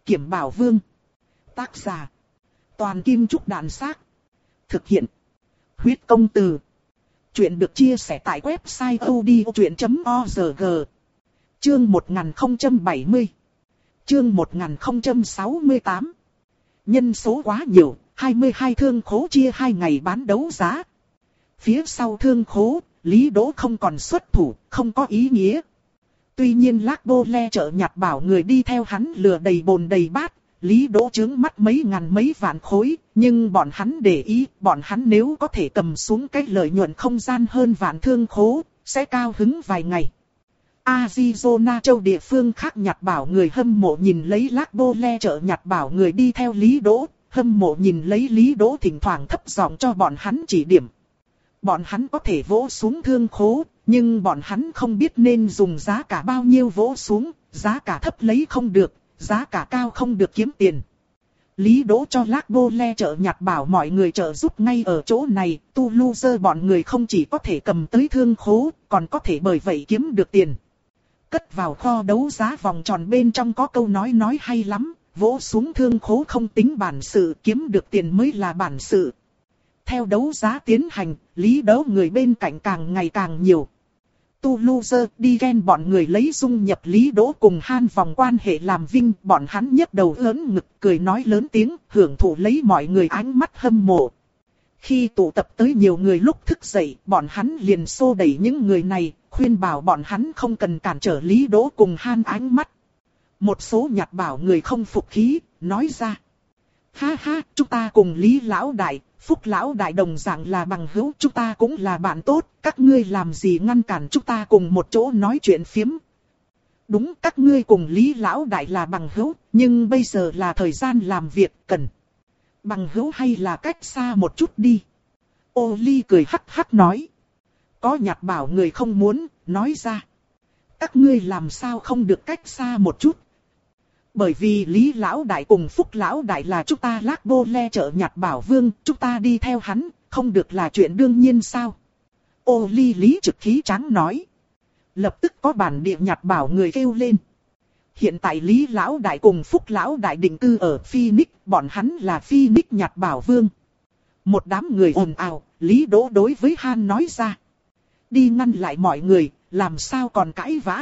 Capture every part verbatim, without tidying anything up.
Kiểm Bảo Vương. Tác giả. Toàn Kim Trúc Đàn Xác. Thực hiện. Huyết Công Từ. Chuyện được chia sẻ tại website odchuyện chấm org. Chương một nghìn không trăm bảy mươi. Chương một nghìn không trăm sáu mươi tám. Nhân số quá nhiều, hai mươi hai thương khố chia hai ngày bán đấu giá. Phía sau thương khố, Lý Đỗ không còn xuất thủ, không có ý nghĩa. Tuy nhiên Lác Bô Le chợ nhặt bảo người đi theo hắn lừa đầy bồn đầy bát, Lý Đỗ trướng mắt mấy ngàn mấy vạn khối, nhưng bọn hắn để ý, bọn hắn nếu có thể cầm xuống cái lợi nhuận không gian hơn vạn thương khố, sẽ cao hứng vài ngày. Arizona châu địa phương khác nhặt bảo người hâm mộ nhìn lấy Lác Bô Le chợ nhặt bảo người đi theo Lý Đỗ, hâm mộ nhìn lấy Lý Đỗ thỉnh thoảng thấp giọng cho bọn hắn chỉ điểm. Bọn hắn có thể vỗ xuống thương khố, nhưng bọn hắn không biết nên dùng giá cả bao nhiêu vỗ xuống, giá cả thấp lấy không được, giá cả cao không được kiếm tiền. Lý Đỗ cho Lác Bô Le chợ nhặt bảo mọi người trợ giúp ngay ở chỗ này, tu loser bọn người không chỉ có thể cầm tới thương khố, còn có thể bởi vậy kiếm được tiền. Cất vào kho đấu giá vòng tròn bên trong có câu nói nói hay lắm, vỗ xuống thương khố không tính bản sự, kiếm được tiền mới là bản sự. Theo đấu giá tiến hành, Lý Đỗ người bên cạnh càng ngày càng nhiều. Tu loser đi ghen bọn người lấy dung nhập Lý Đỗ cùng Han vòng quan hệ làm vinh, bọn hắn nhấc đầu lớn ngực cười nói lớn tiếng, hưởng thụ lấy mọi người ánh mắt hâm mộ. Khi tụ tập tới nhiều người lúc thức dậy, bọn hắn liền xô đẩy những người này, khuyên bảo bọn hắn không cần cản trở Lý Đỗ cùng Han ánh mắt. Một số nhặt bảo người không phục khí, nói ra. Ha ha, chúng ta cùng Lý Lão Đại, Phúc Lão Đại đồng dạng là bằng hữu, chúng ta cũng là bạn tốt, các ngươi làm gì ngăn cản chúng ta cùng một chỗ nói chuyện phiếm. Đúng, các ngươi cùng Lý Lão Đại là bằng hữu, nhưng bây giờ là thời gian làm việc cần. Bằng hữu hay là cách xa một chút đi. Ô Ly cười hắc hắc nói. Có nhặt bảo người không muốn, nói ra. Các ngươi làm sao không được cách xa một chút. Bởi vì Lý Lão Đại cùng Phúc Lão Đại là chúng ta Lác Bô Le chợ nhặt bảo vương, chúng ta đi theo hắn, không được là chuyện đương nhiên sao. Ô Ly Lý trực khí trắng nói. Lập tức có bản địa nhặt bảo người kêu lên. Hiện tại Lý Lão Đại cùng Phúc Lão Đại định cư ở Phoenix, bọn hắn là Phoenix nhặt bảo vương. Một đám người ồn ào, Lý Đỗ đối với Han nói ra. Đi ngăn lại mọi người, làm sao còn cãi vã.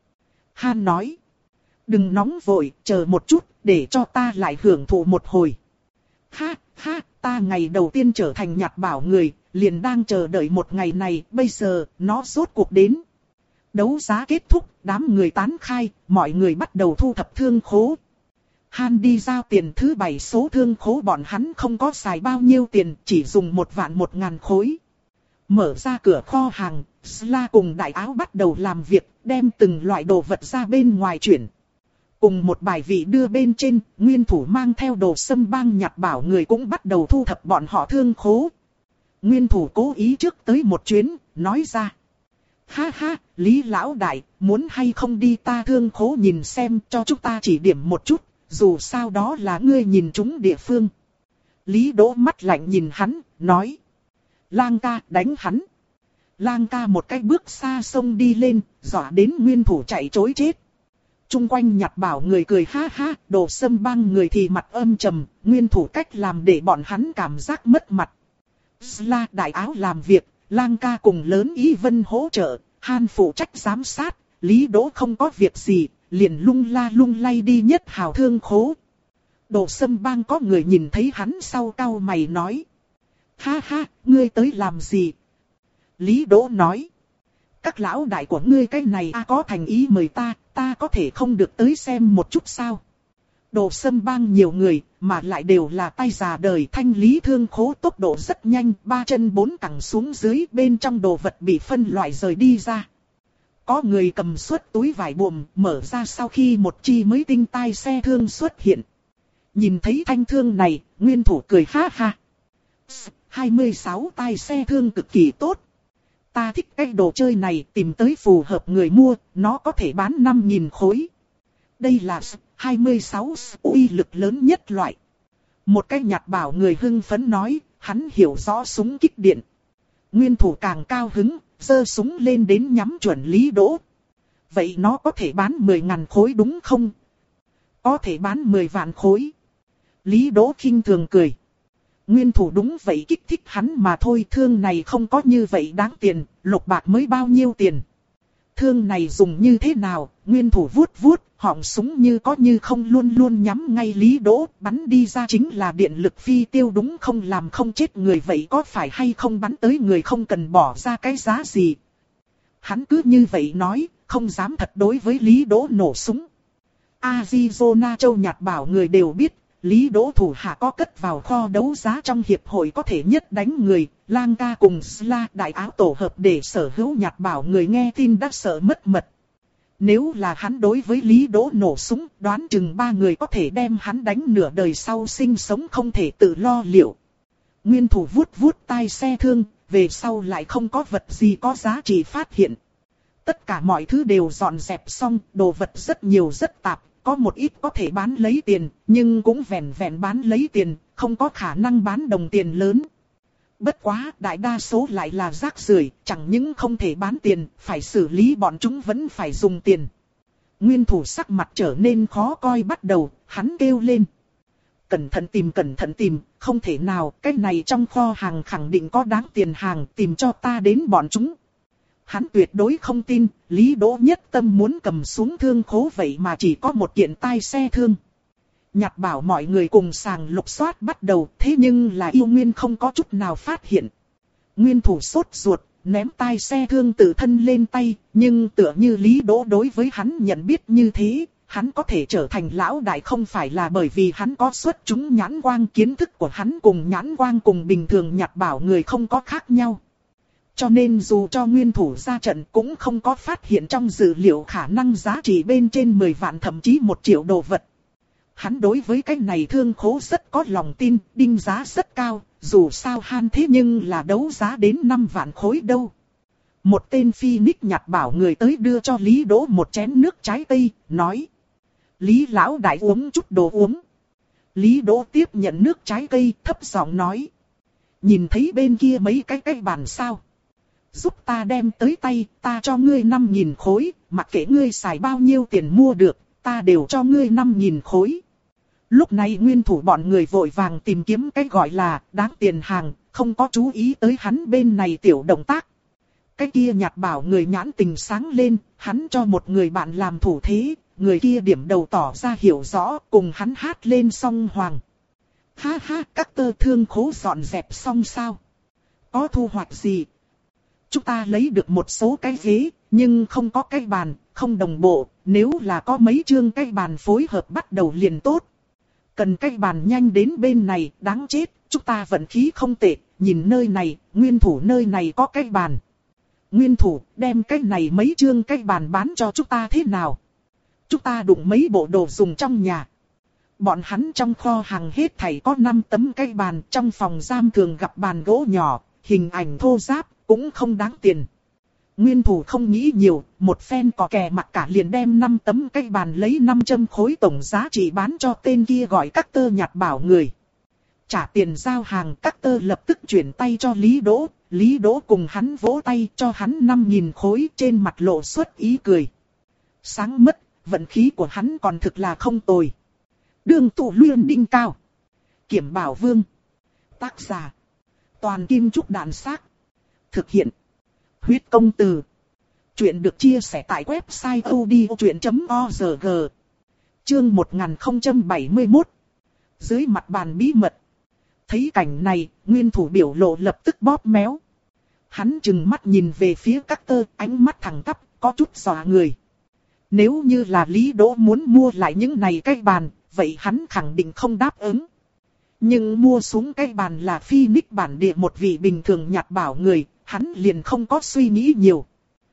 Han nói. Đừng nóng vội, chờ một chút, để cho ta lại hưởng thụ một hồi. Ha, ha, ta ngày đầu tiên trở thành nhặt bảo người, liền đang chờ đợi một ngày này, bây giờ, nó rốt cuộc đến. Đấu giá kết thúc, đám người tán khai, mọi người bắt đầu thu thập thương khố. Han đi giao tiền thứ bảy số thương khố bọn hắn không có xài bao nhiêu tiền, chỉ dùng một vạn một ngàn khối. Mở ra cửa kho hàng, Sla cùng đại áo bắt đầu làm việc, đem từng loại đồ vật ra bên ngoài chuyển. Cùng một bài vị đưa bên trên, nguyên thủ mang theo đồ sâm bang nhặt bảo người cũng bắt đầu thu thập bọn họ thương khố. Nguyên thủ cố ý trước tới một chuyến, nói ra. Ha ha, Lý Lão Đại, muốn hay không đi ta thương khố nhìn xem cho chúng ta chỉ điểm một chút, dù sao đó là ngươi nhìn chúng địa phương. Lý Đỗ mắt lạnh nhìn hắn, nói. Lang ca đánh hắn. Lang ca một cái bước xa sông đi lên, dọa đến nguyên thủ chạy trối chết. Trung quanh nhặt bảo người cười ha ha, đồ sâm bang người thì mặt âm trầm, nguyên thủ cách làm để bọn hắn cảm giác mất mặt. Sla đại áo làm việc, Lang ca cùng lớn ý vân hỗ trợ, Han phụ trách giám sát, Lý Đỗ không có việc gì, liền lung la lung lay đi nhất hào thương khố. Đồ sâm bang có người nhìn thấy hắn sau cau mày nói. Ha ha, ngươi tới làm gì? Lý Đỗ nói. Các lão đại của ngươi cái này a à, có thành ý mời ta, ta có thể không được tới xem một chút sao? Đồ sâm bang nhiều người, mà lại đều là tay già đời thanh lý thương khố tốc độ rất nhanh, ba chân bốn cẳng xuống dưới bên trong đồ vật bị phân loại rời đi ra. Có người cầm suất túi vải buồm, mở ra sau khi một chi mới tinh tai xe thương xuất hiện. Nhìn thấy thanh thương này, nguyên thủ cười ha ha. hai mươi sáu tai xe thương cực kỳ tốt. Ta thích cái đồ chơi này, tìm tới phù hợp người mua, nó có thể bán năm nghìn khối. Đây là hai mươi sáu uy lực lớn nhất loại. Một cái nhặt bảo người hưng phấn nói, hắn hiểu rõ súng kích điện. Nguyên thủ càng cao hứng, giơ súng lên đến nhắm chuẩn Lý Đỗ. Vậy nó có thể bán mười nghìn khối đúng không? Có thể bán mười vạn khối. Lý Đỗ khinh thường cười. Nguyên thủ đúng vậy, kích thích hắn mà thôi, thương này không có như vậy đáng tiền, lục bạc mới bao nhiêu tiền. Thương này dùng như thế nào, Nguyên thủ vuốt vuốt, họng súng như có như không luôn luôn nhắm ngay Lý Đỗ, bắn đi ra chính là điện lực phi tiêu, đúng không làm không chết người, vậy có phải hay không bắn tới người không cần bỏ ra cái giá gì. Hắn cứ như vậy nói, không dám thật đối với Lý Đỗ nổ súng. Arizona Châu Nhạt Bảo người đều biết, Lý Đỗ thủ hạ có cất vào kho đấu giá trong hiệp hội có thể nhất đánh người, Lang ca cùng Sla đại áo tổ hợp để sở hữu Nhạt Bảo người nghe tin đã sợ mất mật. Nếu là hắn đối với Lý Đỗ nổ súng, đoán chừng ba người có thể đem hắn đánh nửa đời sau sinh sống không thể tự lo liệu. Nguyên thủ vuốt vuốt tai xe thương, về sau lại không có vật gì có giá trị phát hiện. Tất cả mọi thứ đều dọn dẹp xong, đồ vật rất nhiều rất tạp, có một ít có thể bán lấy tiền, nhưng cũng vẹn vẹn bán lấy tiền, không có khả năng bán đồng tiền lớn. Bất quá, đại đa số lại là rác rưởi, chẳng những không thể bán tiền, phải xử lý bọn chúng vẫn phải dùng tiền. Nguyên thủ sắc mặt trở nên khó coi bắt đầu, hắn kêu lên. Cẩn thận tìm, cẩn thận tìm, không thể nào, cái này trong kho hàng khẳng định có đáng tiền hàng, tìm cho ta đến bọn chúng. Hắn tuyệt đối không tin, Lý Đỗ nhất tâm muốn cầm xuống thương khố vậy mà chỉ có một kiện tai xe thương. Nhạt Bảo mọi người cùng sàng lục soát bắt đầu, thế nhưng là Yêu Nguyên không có chút nào phát hiện. Nguyên thủ sốt ruột, ném tai xe thương tự thân lên tay, nhưng tựa như Lý Đỗ đối với hắn nhận biết như thế, hắn có thể trở thành lão đại không phải là bởi vì hắn có xuất chúng nhãn quang, kiến thức của hắn cùng nhãn quang cùng bình thường Nhạt Bảo người không có khác nhau. Cho nên dù cho nguyên thủ ra trận cũng không có phát hiện trong dữ liệu khả năng giá trị bên trên mười vạn thậm chí một triệu đồ vật. Hắn đối với cái này thương khố rất có lòng tin, đinh giá rất cao, dù sao han thế nhưng là đấu giá đến năm vạn khối đâu. Một tên Phoenix Nhạt Bảo người tới đưa cho Lý Đỗ một chén nước trái cây, nói. Lý lão đại uống chút đồ uống. Lý Đỗ tiếp nhận nước trái cây, thấp giọng nói. Nhìn thấy bên kia mấy cái cái bàn sao? Giúp ta đem tới tay, ta cho ngươi năm nghìn khối, mặc kệ ngươi xài bao nhiêu tiền mua được, ta đều cho ngươi năm nghìn khối. Lúc này nguyên thủ bọn người vội vàng tìm kiếm cái gọi là đáng tiền hàng, không có chú ý tới hắn bên này tiểu động tác. Cái kia Nhạt Bảo người nhãn tình sáng lên, hắn cho một người bạn làm thủ thế, người kia điểm đầu tỏ ra hiểu rõ, cùng hắn hát lên song hoàng. Ha ha, các tơ thương khố dọn dẹp xong sao? Có thu hoạch gì? Chúng ta lấy được một số cái ghế, nhưng không có cái bàn, không đồng bộ, nếu là có mấy chương cái bàn phối hợp bắt đầu liền tốt. Cần cái bàn nhanh đến bên này, đáng chết, chúng ta vận khí không tệ, nhìn nơi này, nguyên thủ nơi này có cái bàn. Nguyên thủ, đem cái này mấy chương cái bàn bán cho chúng ta thế nào? Chúng ta đụng mấy bộ đồ dùng trong nhà. Bọn hắn trong kho hàng hết thảy có năm tấm cái bàn, trong phòng giam thường gặp bàn gỗ nhỏ, hình ảnh thô ráp, cũng không đáng tiền. Nguyên thủ không nghĩ nhiều, một phen cò kè mặt cả liền đem năm tấm cái bàn lấy năm trăm khối tổng giá trị bán cho tên kia gọi các tơ Nhạt Bảo người. Trả tiền giao hàng, các tơ lập tức chuyển tay cho Lý Đỗ, Lý Đỗ cùng hắn vỗ tay cho hắn năm nghìn khối, trên mặt lộ xuất ý cười. Sáng mất, vận khí của hắn còn thực là không tồi. Đường tụ luyện đinh cao. Kiểm Bảo Vương. Tác giả. Toàn Kim Trúc Đạn Xác. Thực hiện. Huyết Công Từ. Chuyện được chia sẻ tại website odchuyện chấm org. Chương một nghìn không trăm bảy mươi mốt. Dưới mặt bàn bí mật. Thấy cảnh này, nguyên thủ biểu lộ lập tức bóp méo. Hắn trừng mắt nhìn về phía các tơ, ánh mắt thẳng tắp, có chút dọa người. Nếu như là Lý Đỗ muốn mua lại những này cái bàn, vậy hắn khẳng định không đáp ứng. Nhưng mua xuống cái bàn là Phoenix bản địa một vị bình thường Nhạt Bảo người, hắn liền không có suy nghĩ nhiều.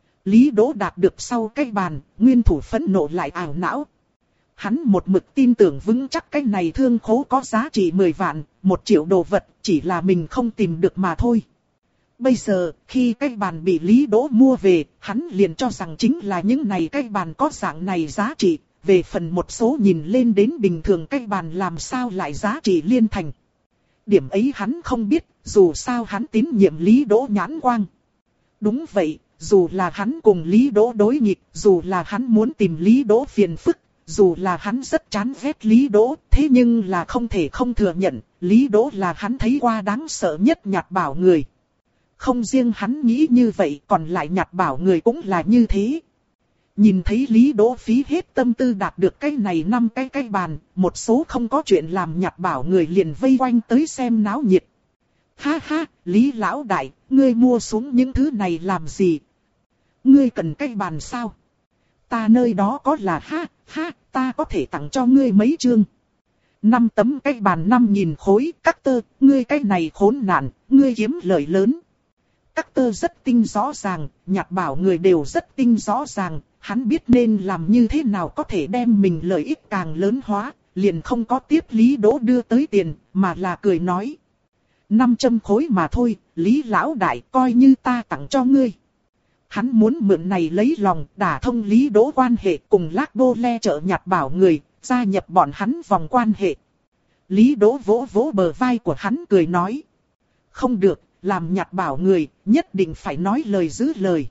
Lý Đỗ đạt được sau cái bàn, nguyên thủ phẫn nộ lại ảo não. Hắn một mực tin tưởng vững chắc cái này thương khố có giá trị mười vạn, một triệu đồ vật, chỉ là mình không tìm được mà thôi. Bây giờ, khi cái bàn bị Lý Đỗ mua về, hắn liền cho rằng chính là những này cái bàn có dạng này giá trị. Về phần một số nhìn lên đến bình thường cái bàn làm sao lại giá trị liên thành. Điểm ấy hắn không biết, dù sao hắn tín nhiệm Lý Đỗ nhãn quang. Đúng vậy, dù là hắn cùng Lý Đỗ đối nghịch, dù là hắn muốn tìm Lý Đỗ phiền phức, dù là hắn rất chán ghét Lý Đỗ, thế nhưng là không thể không thừa nhận, Lý Đỗ là hắn thấy qua đáng sợ nhất nhặt bảo người. Không riêng hắn nghĩ như vậy, còn lại nhặt bảo người cũng là như thế. Nhìn thấy Lý Đỗ phí hết tâm tư đạt được cái này năm cái cái bàn, một số không có chuyện làm nhặt bảo người liền vây quanh tới xem náo nhiệt. Ha ha, Lý lão đại, ngươi mua xuống những thứ này làm gì? Ngươi cần cái bàn sao? Ta nơi đó có là ha, ha, ta có thể tặng cho ngươi mấy chương. Năm tấm cái bàn năm nghìn khối, các tơ, ngươi cái này khốn nạn, ngươi kiếm lợi lớn. Các tơ rất tinh rõ ràng, nhặt bảo người đều rất tinh rõ ràng, hắn biết nên làm như thế nào có thể đem mình lợi ích càng lớn hóa, liền không có tiếp Lý Đỗ đưa tới tiền, mà là cười nói. năm trăm khối mà thôi, Lý lão đại coi như ta tặng cho ngươi. Hắn muốn mượn này lấy lòng đả thông Lý Đỗ quan hệ cùng Lác Đô Le chợ nhặt bảo người, gia nhập bọn hắn vòng quan hệ. Lý Đỗ vỗ vỗ bờ vai của hắn cười nói. Không được, làm nhặt bảo người, nhất định phải nói lời giữ lời.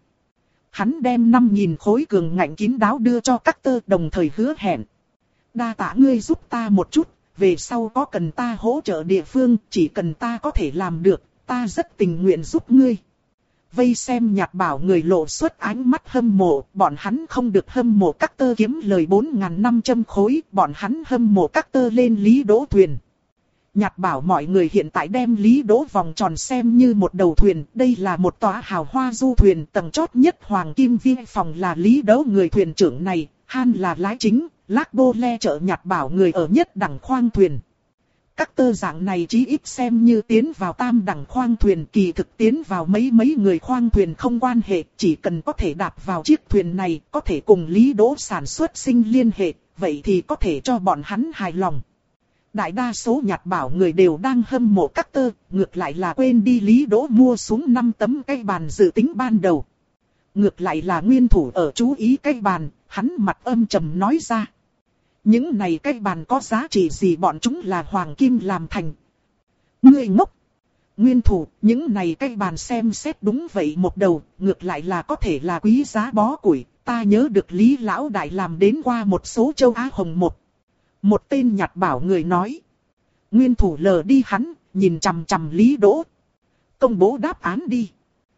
Hắn đem năm nghìn khối cường ngạnh kín đáo đưa cho các tơ đồng thời hứa hẹn. Đa tạ ngươi giúp ta một chút, về sau có cần ta hỗ trợ địa phương, chỉ cần ta có thể làm được, ta rất tình nguyện giúp ngươi. Vây xem nhặt bảo người lộ xuất ánh mắt hâm mộ, bọn hắn không được hâm mộ các tơ kiếm lời bốn nghìn năm trăm khối, bọn hắn hâm mộ các tơ lên Lý Đỗ thuyền. Nhặt bảo mọi người hiện tại đem Lý Đỗ vòng tròn xem như một đầu thuyền, đây là một tòa hào hoa du thuyền tầng chót nhất Hoàng Kim Viên phòng là Lý Đỗ người thuyền trưởng này, Han là lái chính, Lác Đô Le chợ nhặt bảo người ở nhất đẳng khoang thuyền. Các tơ dạng này chí ít xem như tiến vào tam đẳng khoang thuyền, kỳ thực tiến vào mấy mấy người khoang thuyền không quan hệ, chỉ cần có thể đạp vào chiếc thuyền này, có thể cùng Lý Đỗ sản xuất sinh liên hệ, vậy thì có thể cho bọn hắn hài lòng. Đại đa số nhặt bảo người đều đang hâm mộ các tơ, ngược lại là quên đi Lý Đỗ mua xuống năm tấm cây bàn dự tính ban đầu. Ngược lại là nguyên thủ ở chú ý cây bàn, hắn mặt âm trầm nói ra. Những này cây bàn có giá trị gì, bọn chúng là hoàng kim làm thành. Ngươi ngốc! Nguyên thủ, những này cây bàn xem xét đúng vậy một đầu, ngược lại là có thể là quý giá bó củi. Ta nhớ được Lý lão đại làm đến qua một số châu Á hồng một. Một tên nhặt bảo người nói. Nguyên thủ lờ đi hắn, nhìn chằm chằm Lý Đỗ. Công bố đáp án đi.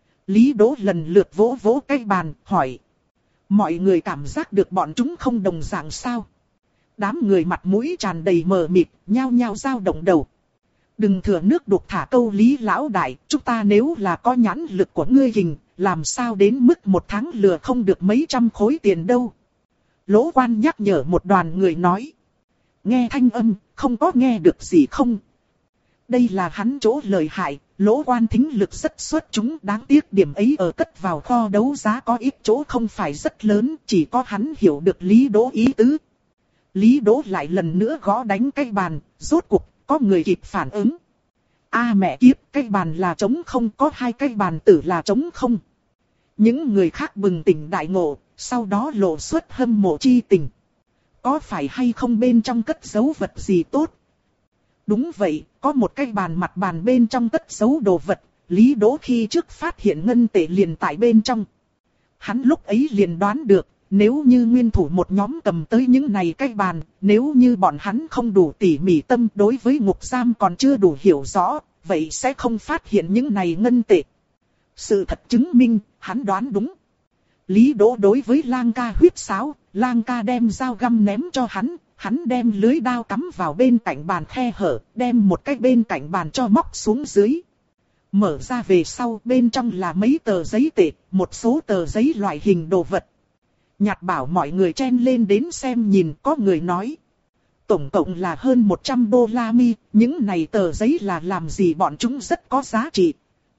Lý Đỗ lần lượt vỗ vỗ cây bàn, hỏi. Mọi người cảm giác được bọn chúng không đồng dạng sao? Đám người mặt mũi tràn đầy mờ mịt, nhao nhao dao động đầu. Đừng thừa nước đục thả câu Lý lão đại, chúng ta nếu là có nhãn lực của ngươi hình, làm sao đến mức một tháng lừa không được mấy trăm khối tiền đâu. Lỗ Quan nhắc nhở một đoàn người nói. Nghe thanh âm, không có nghe được gì không? Đây là hắn chỗ lợi hại, Lỗ Quan thính lực rất xuất chúng, đáng tiếc điểm ấy ở cất vào kho đấu giá có ít chỗ không phải rất lớn, chỉ có hắn hiểu được Lý Đỗ ý tứ. Lý Đỗ lại lần nữa gõ đánh cái bàn, rốt cuộc có người kịp phản ứng. A mẹ kiếp, cái bàn là trống không, có hai cái bàn tử là trống không. Những người khác bừng tỉnh đại ngộ, sau đó lộ xuất hâm mộ chi tình. Có phải hay không bên trong cất giấu vật gì tốt? Đúng vậy, có một cái bàn mặt bàn bên trong cất giấu đồ vật, Lý Đỗ khi trước phát hiện ngân tệ liền tại bên trong. Hắn lúc ấy liền đoán được, nếu như nguyên thủ một nhóm cầm tới những này cái bàn, nếu như bọn hắn không đủ tỉ mỉ tâm đối với ngục giam còn chưa đủ hiểu rõ, vậy sẽ không phát hiện những này ngân tệ. Sự thật chứng minh, hắn đoán đúng. Lý Đỗ đối với Lang ca huýt sáo, Lang ca đem dao găm ném cho hắn, hắn đem lưới đao cắm vào bên cạnh bàn khe hở, đem một cái bên cạnh bàn cho móc xuống dưới. Mở ra về sau, bên trong là mấy tờ giấy tệ, một số tờ giấy loại hình đồ vật. Nhặt bảo mọi người chen lên đến xem nhìn, có người nói. Tổng cộng là hơn một trăm đô la mi, những này tờ giấy là làm gì, bọn chúng rất có giá trị.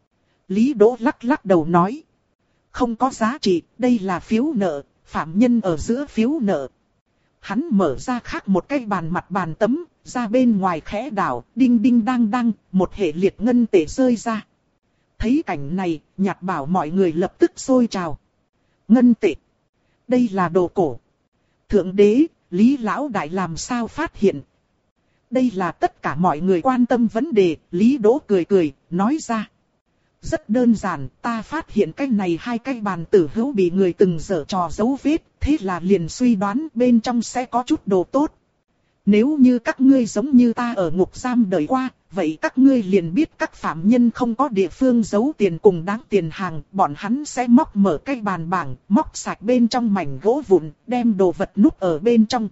Lý Đỗ lắc lắc đầu nói. Không có giá trị, đây là phiếu nợ, phạm nhân ở giữa phiếu nợ. Hắn mở ra khác một cái bàn mặt bàn tấm, ra bên ngoài khẽ đảo, đinh đinh đang đang, một hệ liệt ngân tệ rơi ra. Thấy cảnh này, nhặt bảo mọi người lập tức sôi trào. Ngân tệ. Đây là đồ cổ. Thượng đế, Lý lão đại làm sao phát hiện? Đây là tất cả mọi người quan tâm vấn đề, Lý Đỗ cười cười, nói ra. Rất đơn giản, ta phát hiện cái này hai cái bàn tử hữu bị người từng giở trò dấu vết, thế là liền suy đoán bên trong sẽ có chút đồ tốt. Nếu như các ngươi giống như ta ở ngục giam đời qua, vậy các ngươi liền biết các phạm nhân không có địa phương giấu tiền cùng đáng tiền hàng, bọn hắn sẽ móc mở cái bàn bảng, móc sạch bên trong mảnh gỗ vụn, đem đồ vật núp ở bên trong.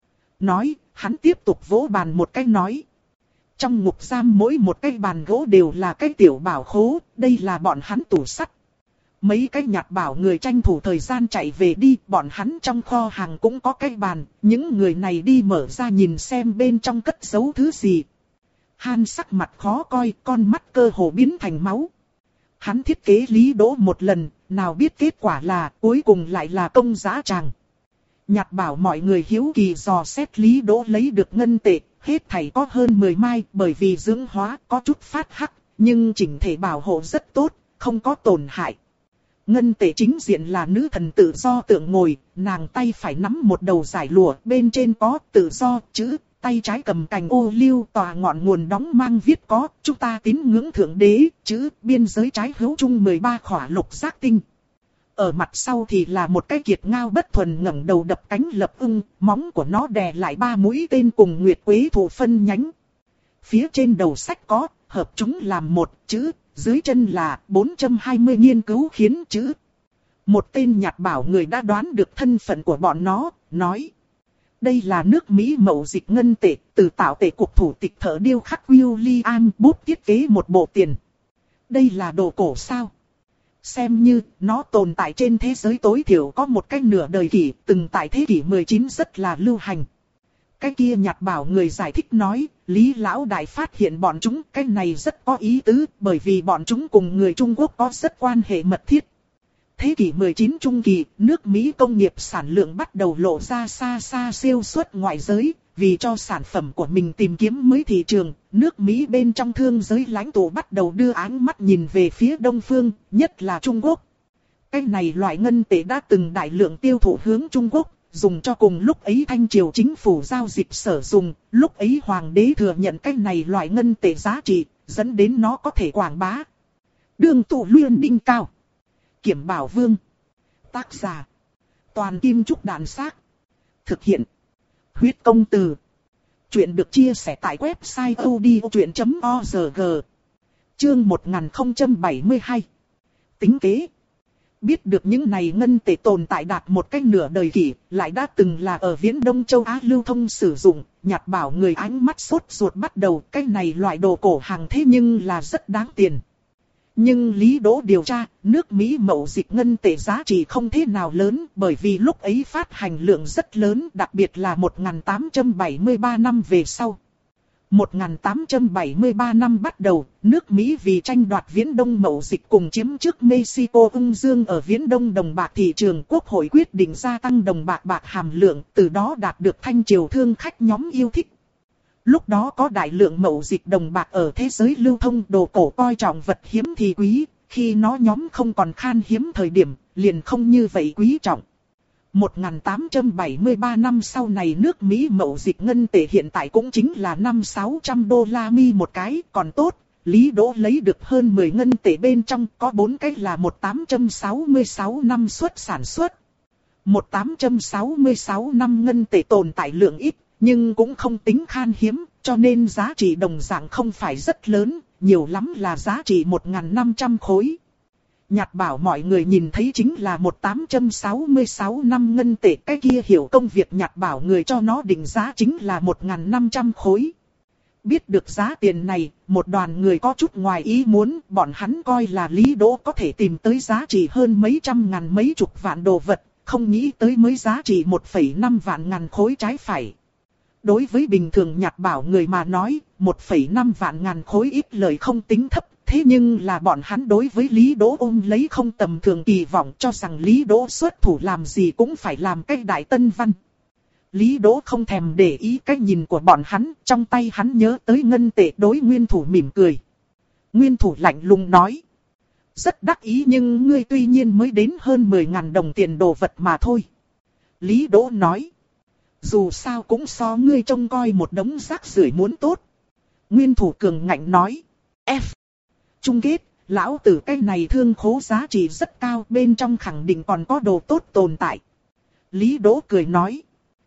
Nói, hắn tiếp tục vỗ bàn một cái nói. Trong ngục giam mỗi một cái bàn gỗ đều là cái tiểu bảo khố, đây là bọn hắn tủ sắt. Mấy cái nhặt bảo người tranh thủ thời gian chạy về đi, bọn hắn trong kho hàng cũng có cái bàn, những người này đi mở ra nhìn xem bên trong cất giấu thứ gì. Han sắc mặt khó coi, con mắt cơ hồ biến thành máu. Hắn thiết kế Lý Đỗ một lần, nào biết kết quả là cuối cùng lại là công giá tràng. Nhặt bảo mọi người hiếu kỳ dò xét Lý Đỗ lấy được ngân tệ, hết thảy có hơn mười mai, bởi vì dưỡng hóa có chút phát hắc, nhưng chỉnh thể bảo hộ rất tốt, không có tổn hại. Ngân tệ chính diện là nữ thần tự do tượng ngồi, nàng tay phải nắm một đầu giải lụa, bên trên có tự do chữ, tay trái cầm cành ô liu tòa ngọn nguồn đóng mang viết có chúng ta tín ngưỡng thượng đế, chữ biên giới trái hữu chung mười ba khỏa lục giác tinh. Ở mặt sau thì là một cái kiệt ngao bất thuần ngẩng đầu đập cánh lập ưng, móng của nó đè lại ba mũi tên cùng nguyệt quế thụ phân nhánh. Phía trên đầu sách có, hợp chúng làm một chữ, dưới chân là bốn trăm hai mươi nghiên cứu khiến chữ. Một tên nhặt bảo người đã đoán được thân phận của bọn nó, nói. Đây là nước Mỹ mậu dịch ngân tệ, từ tạo tệ cục thủ tịch thợ điêu khắc William Booth thiết kế một bộ tiền. Đây là đồ cổ sao? Xem như nó tồn tại trên thế giới tối thiểu có một cái nửa đời kỷ, từng tại thế kỷ mười chín rất là lưu hành. Cái kia nhặt bảo người giải thích nói, Lý Lão Đại phát hiện bọn chúng cái này rất có ý tứ, bởi vì bọn chúng cùng người Trung Quốc có rất quan hệ mật thiết. Thế kỷ mười chín trung kỳ, nước Mỹ công nghiệp sản lượng bắt đầu lộ ra xa xa siêu xuất ngoại giới, vì cho sản phẩm của mình tìm kiếm mới thị trường, nước Mỹ bên trong thương giới lãnh tụ bắt đầu đưa ánh mắt nhìn về phía Đông Phương, nhất là Trung Quốc. Cái này loại ngân tệ đã từng đại lượng tiêu thụ hướng Trung Quốc, dùng cho cùng lúc ấy Thanh Triều chính phủ giao dịch sử dụng, lúc ấy Hoàng đế thừa nhận cái này loại ngân tệ giá trị, dẫn đến nó có thể quảng bá. Đường tụ luyện đỉnh cao. Kiểm Bảo Vương. Tác giả. Toàn Kim Trúc Đạn Xác. Thực hiện. Huyết Công Từ. Chuyện được chia sẻ tại website odchuyện chấm org. Chương một nghìn không trăm bảy mươi hai. Tính kế. Biết được những này ngân tệ tồn tại đạt một cách nửa đời kỷ, lại đã từng là ở Viễn Đông châu Á lưu thông sử dụng, nhặt bảo người ánh mắt sốt ruột bắt đầu, cái này loại đồ cổ hàng thế nhưng là rất đáng tiền. Nhưng Lý Đỗ điều tra, nước Mỹ mậu dịch ngân tệ giá trị không thế nào lớn, bởi vì lúc ấy phát hành lượng rất lớn, đặc biệt là một nghìn tám trăm bảy mươi ba năm về sau. một nghìn tám trăm bảy mươi ba năm bắt đầu, nước Mỹ vì tranh đoạt Viễn Đông mậu dịch cùng chiếm trước Mexico ưng dương ở Viễn Đông đồng bạc thị trường, Quốc hội quyết định gia tăng đồng bạc bạc hàm lượng, từ đó đạt được Thanh Triều thương khách nhóm yêu thích. Lúc đó có đại lượng mậu dịch đồng bạc ở thế giới lưu thông, đồ cổ coi trọng vật hiếm thì quý, khi nó nhóm không còn khan hiếm thời điểm, liền không như vậy quý trọng. một nghìn tám trăm bảy mươi ba năm sau này nước Mỹ mậu dịch ngân tệ hiện tại cũng chính là năm sáu trăm đô la mi một cái, còn tốt, Lý Đỗ lấy được hơn mười ngân tệ bên trong có bốn cái là một nghìn tám trăm sáu mươi sáu năm xuất sản xuất. một nghìn tám trăm sáu mươi sáu năm ngân tệ tồn tại lượng ít, nhưng cũng không tính khan hiếm, cho nên giá trị đồng dạng không phải rất lớn, nhiều lắm là giá trị một nghìn năm trăm khối. Nhặt bảo mọi người nhìn thấy chính là một nghìn tám trăm sáu mươi sáu năm ngân tệ, cái kia hiểu công việc nhặt bảo người cho nó định giá chính là một nghìn năm trăm khối. Biết được giá tiền này, một đoàn người có chút ngoài ý muốn, bọn hắn coi là Lý Đỗ có thể tìm tới giá trị hơn mấy trăm ngàn mấy chục vạn đồ vật, không nghĩ tới mới giá trị một phẩy năm vạn ngàn khối trái phải. Đối với bình thường nhặt bảo người mà nói, một phẩy năm vạn ngàn khối ít lời không tính thấp, thế nhưng là bọn hắn đối với Lý Đỗ ôm lấy không tầm thường kỳ vọng, cho rằng Lý Đỗ xuất thủ làm gì cũng phải làm cách đại tân văn. Lý Đỗ không thèm để ý cách nhìn của bọn hắn, trong tay hắn nhớ tới ngân tệ, đối nguyên thủ mỉm cười. Nguyên thủ lạnh lùng nói. Rất đắc ý nhưng ngươi tuy nhiên mới đến hơn mười ngàn đồng tiền đồ vật mà thôi. Lý Đỗ nói. Dù sao cũng so ngươi trông coi một đống rác rưởi muốn tốt. Nguyên thủ cường ngạnh nói. F. Chung kết, lão tử cái này thương khố giá trị rất cao, bên trong khẳng định còn có đồ tốt tồn tại. Lý Đỗ cười nói.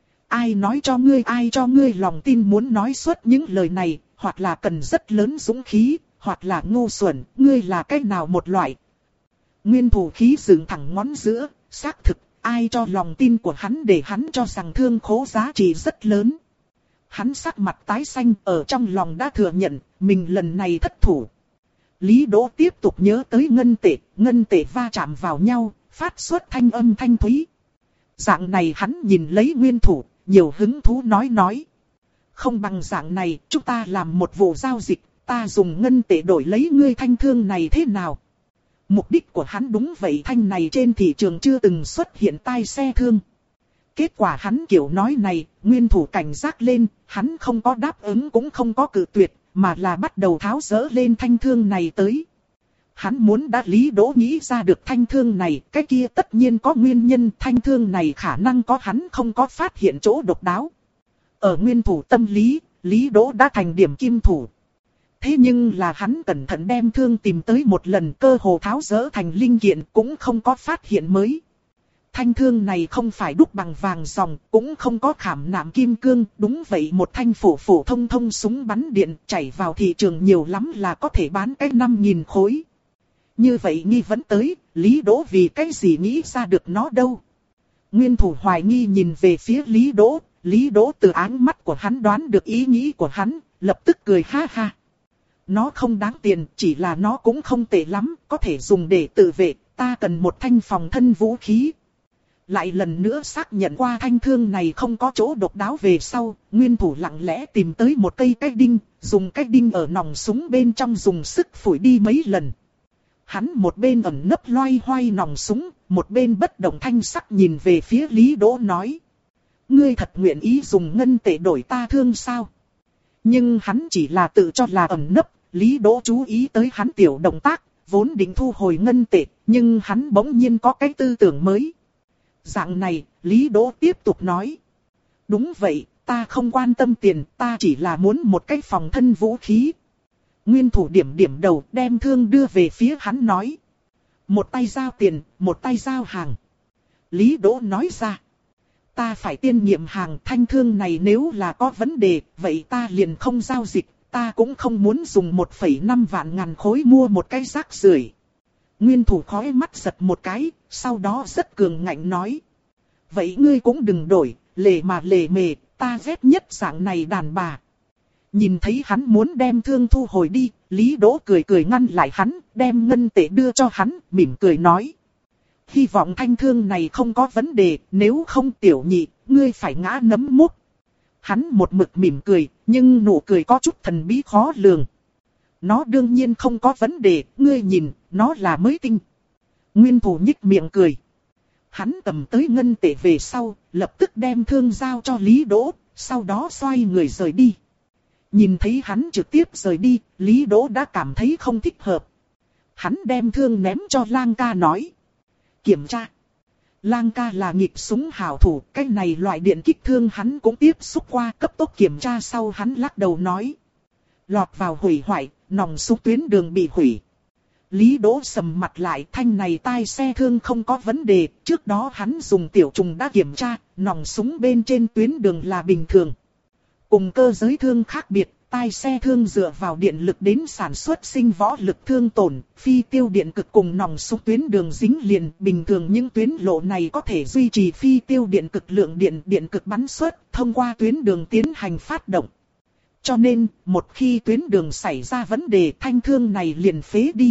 Ai nói cho ngươi, ai cho ngươi lòng tin muốn nói suốt những lời này, hoặc là cần rất lớn dũng khí, hoặc là ngu xuẩn, ngươi là cái nào một loại. Nguyên Thủ khí dựng thẳng ngón giữa, xác thực, ai cho lòng tin của hắn để hắn cho rằng thương khố giá trị rất lớn. Hắn sắc mặt tái xanh, ở trong lòng đã thừa nhận, mình lần này thất thủ. Lý Đỗ tiếp tục nhớ tới ngân tệ, ngân tệ va chạm vào nhau, phát xuất thanh âm thanh thúy. Dạng này hắn nhìn lấy Nguyên Thủ, nhiều hứng thú nói nói. Không bằng dạng này, chúng ta làm một vụ giao dịch, ta dùng ngân tệ đổi lấy ngươi thanh thương này thế nào? Mục đích của hắn đúng vậy, thanh này trên thị trường chưa từng xuất hiện tai xe thương. Kết quả hắn kiểu nói này, Nguyên Thủ cảnh giác lên, hắn không có đáp ứng cũng không có cự tuyệt, mà là bắt đầu tháo dỡ lên thanh thương này tới. Hắn muốn đã Lý Đỗ nghĩ ra được thanh thương này, cái kia tất nhiên có nguyên nhân, thanh thương này khả năng có hắn không có phát hiện chỗ độc đáo. Ở Nguyên Thủ tâm lý, Lý Đỗ đã thành điểm kim thủ. Thế nhưng là hắn cẩn thận đem thương tìm tới một lần, cơ hồ tháo dỡ thành linh kiện cũng không có phát hiện mới. Thanh thương này không phải đúc bằng vàng ròng, cũng không có khảm nạm kim cương, đúng vậy một thanh phổ phổ thông thông súng bắn điện chảy vào thị trường nhiều lắm là có thể bán cái năm nghìn khối. Như vậy nghi vấn tới, Lý Đỗ vì cái gì nghĩ ra được nó đâu? Nguyên Thủ hoài nghi nhìn về phía Lý Đỗ, Lý Đỗ từ áng mắt của hắn đoán được ý nghĩ của hắn, lập tức cười ha ha. Nó không đáng tiền, chỉ là nó cũng không tệ lắm, có thể dùng để tự vệ, ta cần một thanh phòng thân vũ khí. Lại lần nữa xác nhận qua thanh thương này không có chỗ độc đáo về sau, Nguyên Thủ lặng lẽ tìm tới một cây cái đinh, dùng cái đinh ở nòng súng bên trong dùng sức phủi đi mấy lần. Hắn một bên ẩn nấp loay hoay nòng súng, một bên bất động thanh sắc nhìn về phía Lý Đỗ nói. Ngươi thật nguyện ý dùng ngân tệ đổi ta thương sao? Nhưng hắn chỉ là tự cho là ẩn nấp, Lý Đỗ chú ý tới hắn tiểu động tác, vốn định thu hồi ngân tệ, nhưng hắn bỗng nhiên có cái tư tưởng mới. Dạng này, Lý Đỗ tiếp tục nói. Đúng vậy, ta không quan tâm tiền, ta chỉ là muốn một cái phòng thân vũ khí. Nguyên Thủ điểm điểm đầu, đem thương đưa về phía hắn nói. Một tay giao tiền, một tay giao hàng. Lý Đỗ nói ra. Ta phải tiên nghiệm hàng, thanh thương này nếu là có vấn đề, vậy ta liền không giao dịch, ta cũng không muốn dùng một phẩy năm vạn ngàn khối mua một cái rác rưởi. Nguyên Thủ khói mắt giật một cái, sau đó rất cường ngạnh nói. Vậy ngươi cũng đừng đổi, lề mà lề mề, ta ghét nhất dạng này đàn bà. Nhìn thấy hắn muốn đem thương thu hồi đi, Lý Đỗ cười cười ngăn lại hắn, đem ngân tệ đưa cho hắn, mỉm cười nói. Hy vọng thanh thương này không có vấn đề, nếu không tiểu nhị, ngươi phải ngã nấm mốc. Hắn một mực mỉm cười, nhưng nụ cười có chút thần bí khó lường. Nó đương nhiên không có vấn đề, ngươi nhìn, nó là mới tinh. Nguyên Thủ nhích miệng cười. Hắn cầm tới ngân tệ về sau, lập tức đem thương giao cho Lý Đỗ, sau đó xoay người rời đi. Nhìn thấy hắn trực tiếp rời đi, Lý Đỗ đã cảm thấy không thích hợp. Hắn đem thương ném cho Lang Ca nói. Kiểm tra. Lang Ca là nghịch súng hảo thủ, cái này loại điện kích thương hắn cũng tiếp xúc qua, cấp tốc kiểm tra sau hắn lắc đầu nói. Lọt vào hủy hoại, nòng súng tuyến đường bị hủy. Lý Đỗ sầm mặt lại, thanh này tai xe thương không có vấn đề, trước đó hắn dùng tiểu trùng đã kiểm tra, nòng súng bên trên tuyến đường là bình thường. Cùng cơ giới thương khác biệt, tai xe thương dựa vào điện lực đến sản xuất sinh võ lực thương tổn, phi tiêu điện cực cùng nòng súng tuyến đường dính liền, bình thường những tuyến lộ này có thể duy trì phi tiêu điện cực lượng điện điện cực bắn xuất, thông qua tuyến đường tiến hành phát động. Cho nên, một khi tuyến đường xảy ra vấn đề, thanh thương này liền phế đi.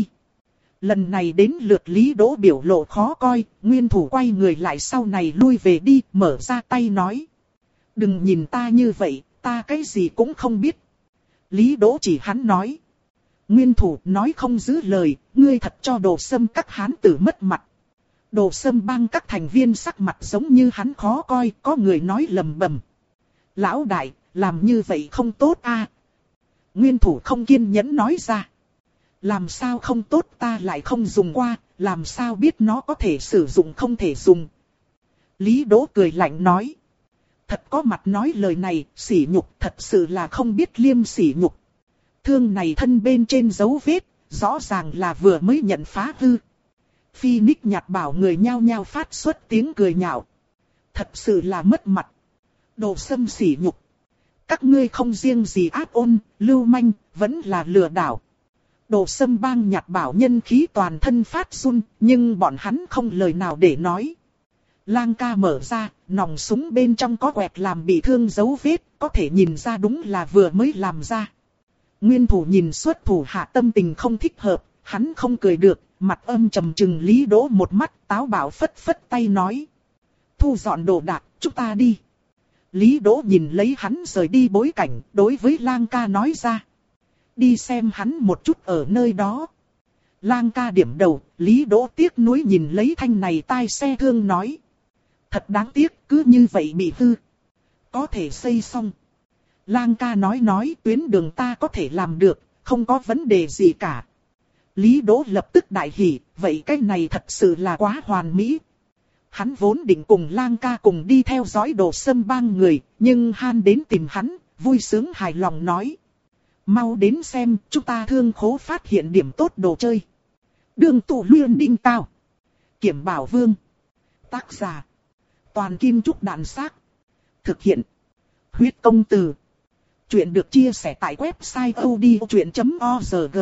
Lần này đến lượt Lý Đỗ biểu lộ khó coi, Nguyên Thủ quay người lại sau này lui về đi, mở ra tay nói. Đừng nhìn ta như vậy, ta cái gì cũng không biết. Lý Đỗ chỉ hắn nói. Nguyên Thủ nói không giữ lời, ngươi thật cho Đồ Sâm các hán tử mất mặt. Đồ Sâm bang các thành viên sắc mặt giống như hắn khó coi, có người nói lầm bầm. Lão đại, làm như vậy không tốt a. Nguyên Thủ không kiên nhẫn nói ra. Làm sao không tốt, ta lại không dùng qua, làm sao biết nó có thể sử dụng không thể dùng. Lý Đỗ cười lạnh nói. Thật có mặt nói lời này, sỉ nhục, thật sự là không biết liêm sỉ nhục. Thương này thân bên trên dấu vết, rõ ràng là vừa mới nhận phá hư. Phoenix nhạt bảo người nhao nhao phát xuất tiếng cười nhạo. Thật sự là mất mặt. Đồ xâm sỉ nhục. Các ngươi không riêng gì ác ôn, lưu manh, vẫn là lừa đảo. Đồ xâm bang nhạt bảo nhân khí toàn thân phát run, nhưng bọn hắn không lời nào để nói. Lang ca mở ra, nòng súng bên trong có quẹt làm bị thương dấu vết, có thể nhìn ra đúng là vừa mới làm ra. Nguyên thủ nhìn xuất thủ hạ tâm tình không thích hợp, hắn không cười được, mặt âm trầm trừng Lý Đỗ một mắt, táo bạo phất phất tay nói. Thu dọn đồ đạc, chúng ta đi. Lý Đỗ nhìn lấy hắn rời đi bối cảnh, đối với Lang ca nói ra. Đi xem hắn một chút ở nơi đó. Lang ca điểm đầu, Lý Đỗ tiếc nuối nhìn lấy thanh này tai xe thương nói. Thật đáng tiếc, cứ như vậy bị hư. Có thể xây xong. Lang ca nói nói tuyến đường ta có thể làm được, không có vấn đề gì cả. Lý Đỗ lập tức đại hỉ, vậy cái này thật sự là quá hoàn mỹ. Hắn vốn định cùng Lang ca cùng đi theo dõi Đồ Sâm bang người, nhưng Han đến tìm hắn, vui sướng hài lòng nói. Mau đến xem, chúng ta thương khố phát hiện điểm tốt đồ chơi. Đường tụ luyện đinh cao. Kiểm bảo vương. Tác giả. Toàn kim trúc đạn xác. Thực hiện. Huyết công từ. Chuyện được chia sẻ tại website odchuyện chấm org.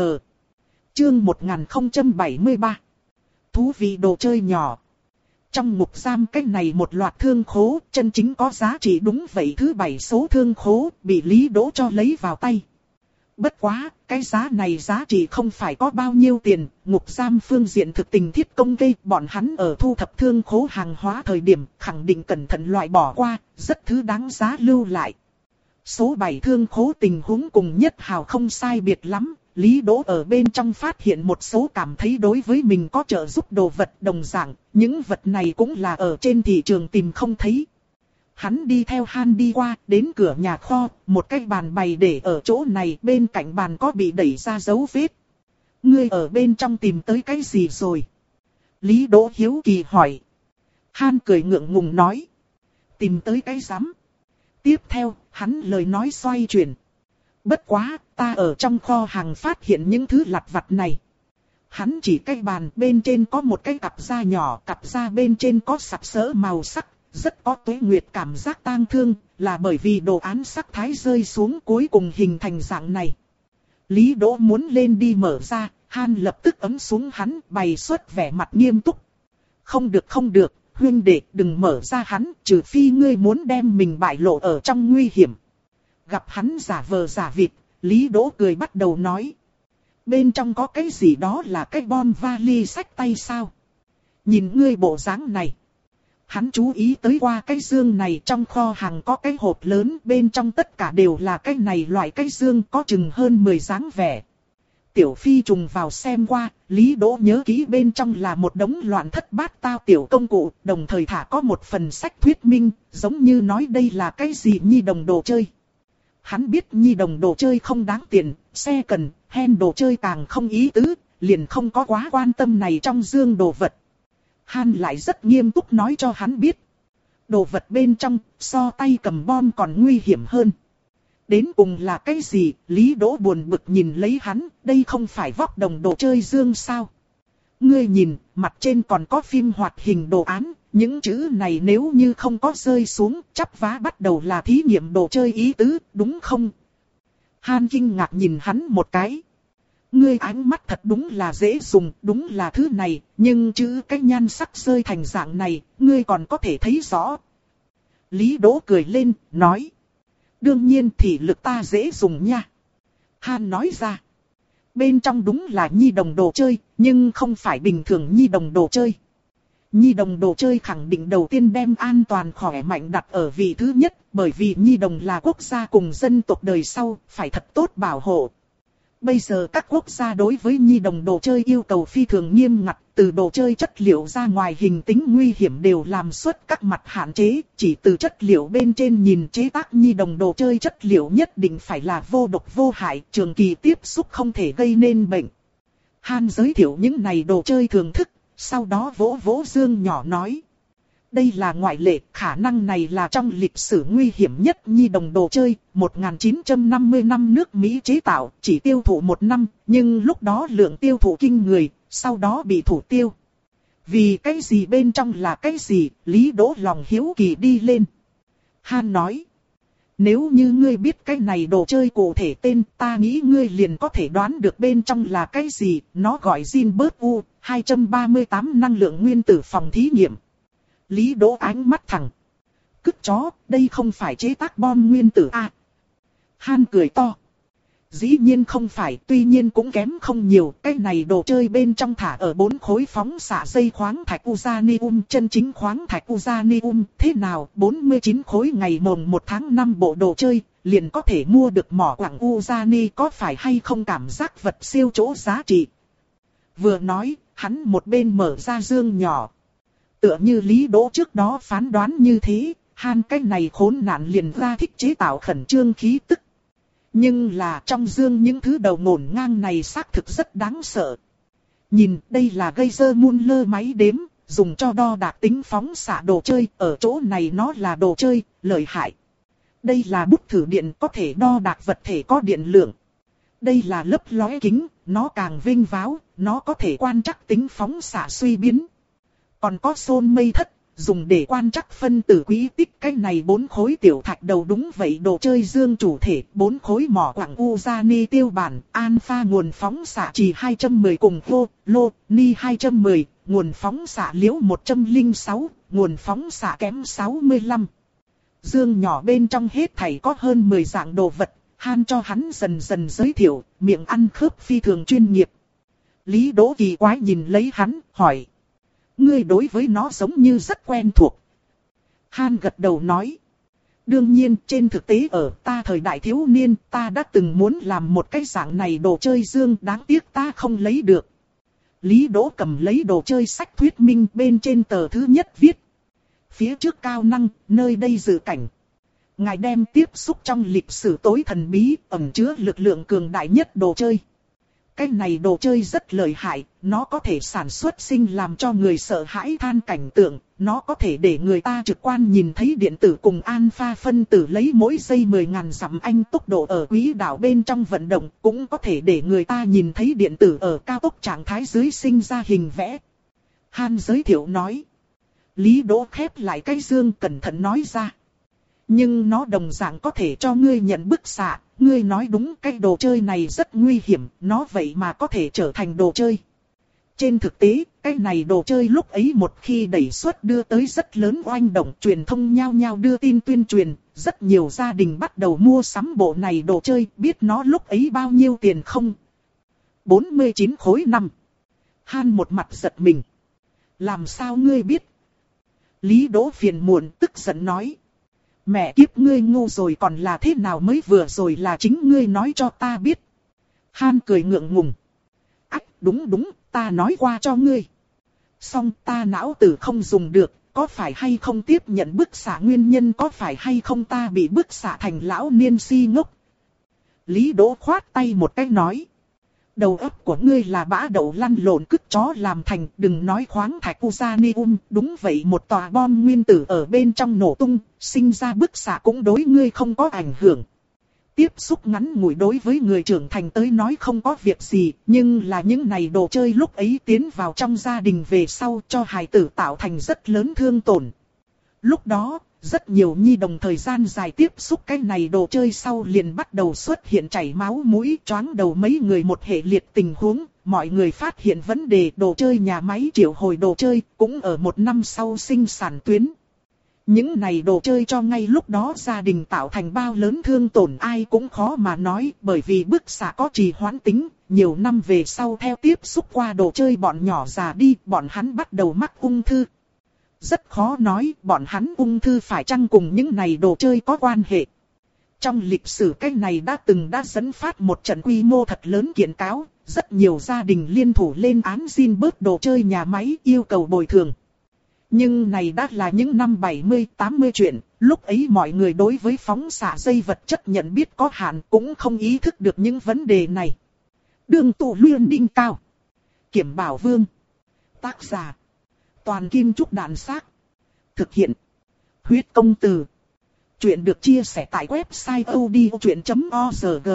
Chương một nghìn không trăm bảy mươi ba. Thú vị đồ chơi nhỏ. Trong ngục giam cái này một loạt thương khố, chân chính có giá trị đúng vậy thứ bảy số thương khố, bị Lý Đỗ cho lấy vào tay. Bất quá, cái giá này giá trị không phải có bao nhiêu tiền, ngục giam phương diện thực tình thiết công gây bọn hắn ở thu thập thương khố hàng hóa thời điểm, khẳng định cẩn thận loại bỏ qua, rất thứ đáng giá lưu lại. Số bảy thương khố tình huống cùng Nhất Hào không sai biệt lắm, Lý Đỗ ở bên trong phát hiện một số cảm thấy đối với mình có trợ giúp đồ vật đồng dạng, những vật này cũng là ở trên thị trường tìm không thấy. Hắn đi theo Han đi qua, đến cửa nhà kho, một cái bàn bày để ở chỗ này, bên cạnh bàn có bị đẩy ra dấu vết. Ngươi ở bên trong tìm tới cái gì rồi? Lý Đỗ hiếu kỳ hỏi. Han cười ngượng ngùng nói. Tìm tới cái rắm. Tiếp theo, hắn lời nói xoay chuyển. Bất quá, ta ở trong kho hàng phát hiện những thứ lặt vặt này. Hắn chỉ cái bàn bên trên có một cái cặp da nhỏ, cặp da bên trên có sặc sỡ màu sắc. Rất có tuế nguyệt cảm giác tang thương, là bởi vì đồ án sắc thái rơi xuống cuối cùng hình thành dạng này. Lý Đỗ muốn lên đi mở ra, Han lập tức ấm xuống hắn, bày xuất vẻ mặt nghiêm túc. Không được không được, huynh đệ đừng mở ra hắn, trừ phi ngươi muốn đem mình bại lộ ở trong nguy hiểm. Gặp hắn giả vờ giả vịt, Lý Đỗ cười bắt đầu nói. Bên trong có cái gì đó là cái bom vali xách tay sao? Nhìn ngươi bộ dáng này. Hắn chú ý tới qua cái dương này trong kho hàng có cái hộp lớn bên trong tất cả đều là cái này loại cái dương có chừng hơn mười dáng vẻ. Tiểu Phi trùng vào xem qua, Lý Đỗ nhớ kỹ bên trong là một đống loạn thất bát tao tiểu công cụ, đồng thời thả có một phần sách thuyết minh, giống như nói đây là cái gì nhi đồng đồ chơi. Hắn biết nhi đồng đồ chơi không đáng tiền, xe cần, hen đồ chơi càng không ý tứ, liền không có quá quan tâm này trong dương đồ vật. Han lại rất nghiêm túc nói cho hắn biết. Đồ vật bên trong, so tay cầm bom còn nguy hiểm hơn. Đến cùng là cái gì, Lý Đỗ buồn bực nhìn lấy hắn, đây không phải vóc đồng đồ chơi dương sao. Ngươi nhìn, mặt trên còn có phim hoạt hình đồ án, những chữ này nếu như không có rơi xuống, chắp vá bắt đầu là thí nghiệm đồ chơi ý tứ, đúng không? Han kinh ngạc nhìn hắn một cái. Ngươi ánh mắt thật đúng là dễ dùng, đúng là thứ này, nhưng chữ cái nhan sắc rơi thành dạng này, ngươi còn có thể thấy rõ. Lý Đỗ cười lên, nói. Đương nhiên thì lực ta dễ dùng nha. Han nói ra. Bên trong đúng là nhi đồng đồ chơi, nhưng không phải bình thường nhi đồng đồ chơi. Nhi đồng đồ chơi khẳng định đầu tiên đem an toàn khỏe mạnh đặt ở vị thứ nhất, bởi vì nhi đồng là quốc gia cùng dân tộc đời sau, phải thật tốt bảo hộ. Bây giờ các quốc gia đối với nhi đồng đồ chơi yêu cầu phi thường nghiêm ngặt, từ đồ chơi chất liệu ra ngoài hình tính nguy hiểm đều làm suốt các mặt hạn chế, chỉ từ chất liệu bên trên nhìn chế tác nhi đồng đồ chơi chất liệu nhất định phải là vô độc vô hại, trường kỳ tiếp xúc không thể gây nên bệnh. Han giới thiệu những này đồ chơi thưởng thức, sau đó vỗ vỗ dương nhỏ nói. đây là ngoại lệ, khả năng này là trong lịch sử nguy hiểm nhất nhi đồng đồ chơi, một nghìn chín trăm năm mươi năm nước Mỹ chế tạo, chỉ tiêu thụ một năm, nhưng lúc đó lượng tiêu thụ kinh người, sau đó bị thủ tiêu. Vì cái gì bên trong là cái gì, Lý Đỗ lòng hiếu kỳ đi lên. Han nói, nếu như ngươi biết cái này đồ chơi cụ thể tên, ta nghĩ ngươi liền có thể đoán được bên trong là cái gì, nó gọi Zinbert U, hai trăm ba mươi tám năng lượng nguyên tử phòng thí nghiệm. Lý Đỗ ánh mắt thẳng. Cứt chó, đây không phải chế tác bom nguyên tử à? Han cười to. Dĩ nhiên không phải, tuy nhiên cũng kém không nhiều, cái này đồ chơi bên trong thả ở bốn khối phóng xạ dây khoáng thạch Uranium, chân chính khoáng thạch Uranium, thế nào, bốn mươi chín khối ngày mồng một tháng năm bộ đồ chơi, liền có thể mua được mỏ quặng Urani, có phải hay không cảm giác vật siêu chỗ giá trị. Vừa nói, hắn một bên mở ra dương nhỏ. Tựa như Lý Đỗ trước đó phán đoán như thế, Han cái này khốn nạn liền ra thích chế tạo khẩn trương khí tức. Nhưng là trong dương những thứ đầu ngổn ngang này xác thực rất đáng sợ. Nhìn, đây là Geyser Muller máy đếm, dùng cho đo đạc tính phóng xạ đồ chơi, ở chỗ này nó là đồ chơi, lợi hại. Đây là bút thử điện có thể đo đạc vật thể có điện lượng. Đây là lấp lóe kính, nó càng vinh váo, nó có thể quan trắc tính phóng xạ suy biến. Còn có xôn mây thất, dùng để quan trắc phân tử quý tích, cái này bốn khối tiểu thạch đầu đúng vậy đồ chơi dương chủ thể, bốn khối mỏ quặng Urani tiêu bản, alpha nguồn phóng xạ trì hai trăm mười cùng hô, lô, ni hai trăm mười, nguồn phóng xạ liễu một trăm lẻ sáu, nguồn phóng xạ kém sáu mươi lăm. Dương nhỏ bên trong hết thảy có hơn mười dạng đồ vật, Han cho hắn dần dần giới thiệu, miệng ăn khớp phi thường chuyên nghiệp. Lý Đỗ kỳ quái nhìn lấy hắn, hỏi. Ngươi đối với nó giống như rất quen thuộc. Han gật đầu nói. Đương nhiên, trên thực tế ở ta thời đại thiếu niên, ta đã từng muốn làm một cái dạng này đồ chơi dương, đáng tiếc ta không lấy được. Lý Đỗ cầm lấy đồ chơi sách thuyết minh, bên trên tờ thứ nhất viết. Phía trước cao năng, nơi đây dự cảnh. Ngài đem tiếp xúc trong lịch sử tối thần bí, ẩn chứa lực lượng cường đại nhất đồ chơi. Cái này đồ chơi rất lợi hại, nó có thể sản xuất sinh làm cho người sợ hãi than cảnh tượng, nó có thể để người ta trực quan nhìn thấy điện tử cùng alpha phân tử lấy mỗi giây mười nghìn dặm anh tốc độ ở quỹ đạo bên trong vận động, cũng có thể để người ta nhìn thấy điện tử ở cao tốc trạng thái dưới sinh ra hình vẽ. Han giới thiệu nói. Lý Đỗ khép lại cái dương cẩn thận nói ra. Nhưng nó đồng dạng có thể cho ngươi nhận bức xạ. Ngươi nói đúng, cái đồ chơi này rất nguy hiểm, nó vậy mà có thể trở thành đồ chơi. Trên thực tế, cái này đồ chơi lúc ấy một khi đẩy xuất đưa tới rất lớn oanh động, truyền thông nhao nhao đưa tin tuyên truyền, rất nhiều gia đình bắt đầu mua sắm bộ này đồ chơi, biết nó lúc ấy bao nhiêu tiền không? bốn mươi chín khối năm. Han một mặt giật mình. Làm sao ngươi biết? Lý Đỗ phiền muộn tức giận nói. Mẹ kiếp ngươi ngu rồi, còn là thế nào mới vừa rồi là chính ngươi nói cho ta biết. Han cười ngượng ngùng. Ách, đúng đúng, ta nói qua cho ngươi. Song ta não tử không dùng được, có phải hay không tiếp nhận bức xạ nguyên nhân, có phải hay không ta bị bức xạ thành lão niên si ngốc. Lý Đỗ khoát tay một cái nói. Đầu óc của ngươi là bã đậu lăn lộn cứt chó làm thành, đừng nói khoáng thạch Uranium, đúng vậy một tòa bom nguyên tử ở bên trong nổ tung, sinh ra bức xạ cũng đối ngươi không có ảnh hưởng. Tiếp xúc ngắn ngủi đối với người trưởng thành tới nói không có việc gì, nhưng là những này đồ chơi lúc ấy tiến vào trong gia đình về sau cho hài tử tạo thành rất lớn thương tổn. Lúc đó, rất nhiều nhi đồng thời gian dài tiếp xúc cái này đồ chơi sau liền bắt đầu xuất hiện chảy máu mũi, choáng đầu, mấy người một hệ liệt tình huống, mọi người phát hiện vấn đề, đồ chơi nhà máy triệu hồi đồ chơi, cũng ở một năm sau sinh sản tuyến. Những này đồ chơi cho ngay lúc đó gia đình tạo thành bao lớn thương tổn ai cũng khó mà nói, bởi vì bức xạ có trì hoãn tính, nhiều năm về sau theo tiếp xúc qua đồ chơi bọn nhỏ già đi, bọn hắn bắt đầu mắc ung thư. Rất khó nói bọn hắn ung thư phải chăng cùng những này đồ chơi có quan hệ. Trong lịch sử cái này đã từng đã dẫn phát một trận quy mô thật lớn kiện cáo, rất nhiều gia đình liên thủ lên án Zinbert đồ chơi nhà máy yêu cầu bồi thường. Nhưng này đã là những năm bảy mươi tám mươi chuyện, lúc ấy mọi người đối với phóng xạ dây vật chất nhận biết có hạn cũng không ý thức được những vấn đề này. Đường tụ luyện đinh cao. Kiểm Bảo Vương. Tác giả. Toàn Kim Trúc Đạn Xác. Thực hiện. Huyết công từ. Chuyện được chia sẻ tại website odchuyện chấm org.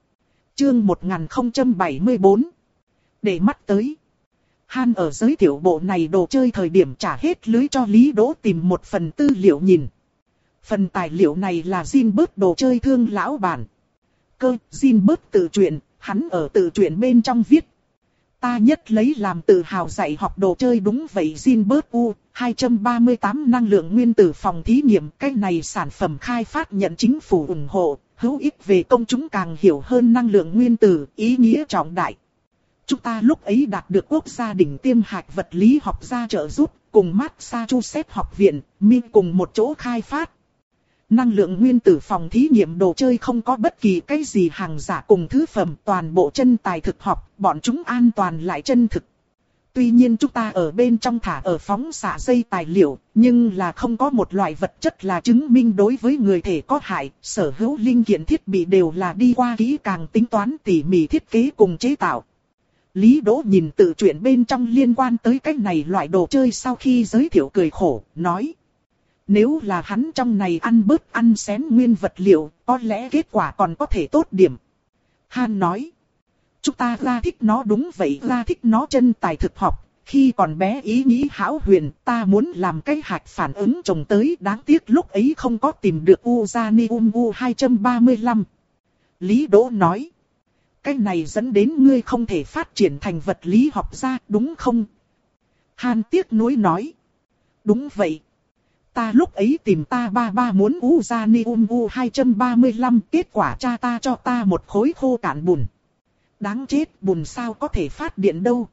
Chương một nghìn không trăm bảy mươi tư. Để mắt tới. Han ở giới thiệu bộ này đồ chơi thời điểm trả hết lưới cho Lý Đỗ tìm một phần tư liệu nhìn. Phần tài liệu này là Jinbert đồ chơi thương lão bản. Cơ, Jinbert tự truyện, hắn ở tự truyện bên trong viết. Ta nhất lấy làm tự hào dạy học đồ chơi đúng vậy Jinbert U, hai ba tám năng lượng nguyên tử phòng thí nghiệm. Cái này sản phẩm khai phát nhận chính phủ ủng hộ, hữu ích về công chúng càng hiểu hơn năng lượng nguyên tử, ý nghĩa trọng đại. Chúng ta lúc ấy đạt được quốc gia đỉnh tiêm hạch vật lý học gia trợ giúp, cùng Massachusetts học viện, Mi cùng một chỗ khai phát. Năng lượng nguyên tử phòng thí nghiệm đồ chơi không có bất kỳ cái gì hàng giả cùng thứ phẩm, toàn bộ chân tài thực học, bọn chúng an toàn lại chân thực. Tuy nhiên chúng ta ở bên trong thả ở phóng xạ dây tài liệu, nhưng là không có một loại vật chất là chứng minh đối với người thể có hại, sở hữu linh kiện thiết bị đều là đi qua kỹ càng tính toán tỉ mỉ thiết kế cùng chế tạo. Lý Đỗ nhìn tự truyện bên trong liên quan tới cái này loại đồ chơi sau khi giới thiệu cười khổ, nói. Nếu là hắn trong này ăn bớt ăn xén nguyên vật liệu, có lẽ kết quả còn có thể tốt điểm. Han nói. Chúng ta ra thích nó đúng vậy, ra thích nó chân tài thực học. Khi còn bé ý nghĩ hão huyền, ta muốn làm cái hạt phản ứng trồng tới, đáng tiếc lúc ấy không có tìm được Uranium U hai ba lăm. Lý Đỗ nói. Cái này dẫn đến ngươi không thể phát triển thành vật lý học gia, đúng không? Han tiếc nuối nói. Đúng vậy. Ta lúc ấy tìm ta ba ba muốn Uranium U hai ba lăm, kết quả cha ta cho ta một khối khô cạn bùn. Đáng chết, bùn sao có thể phát điện đâu.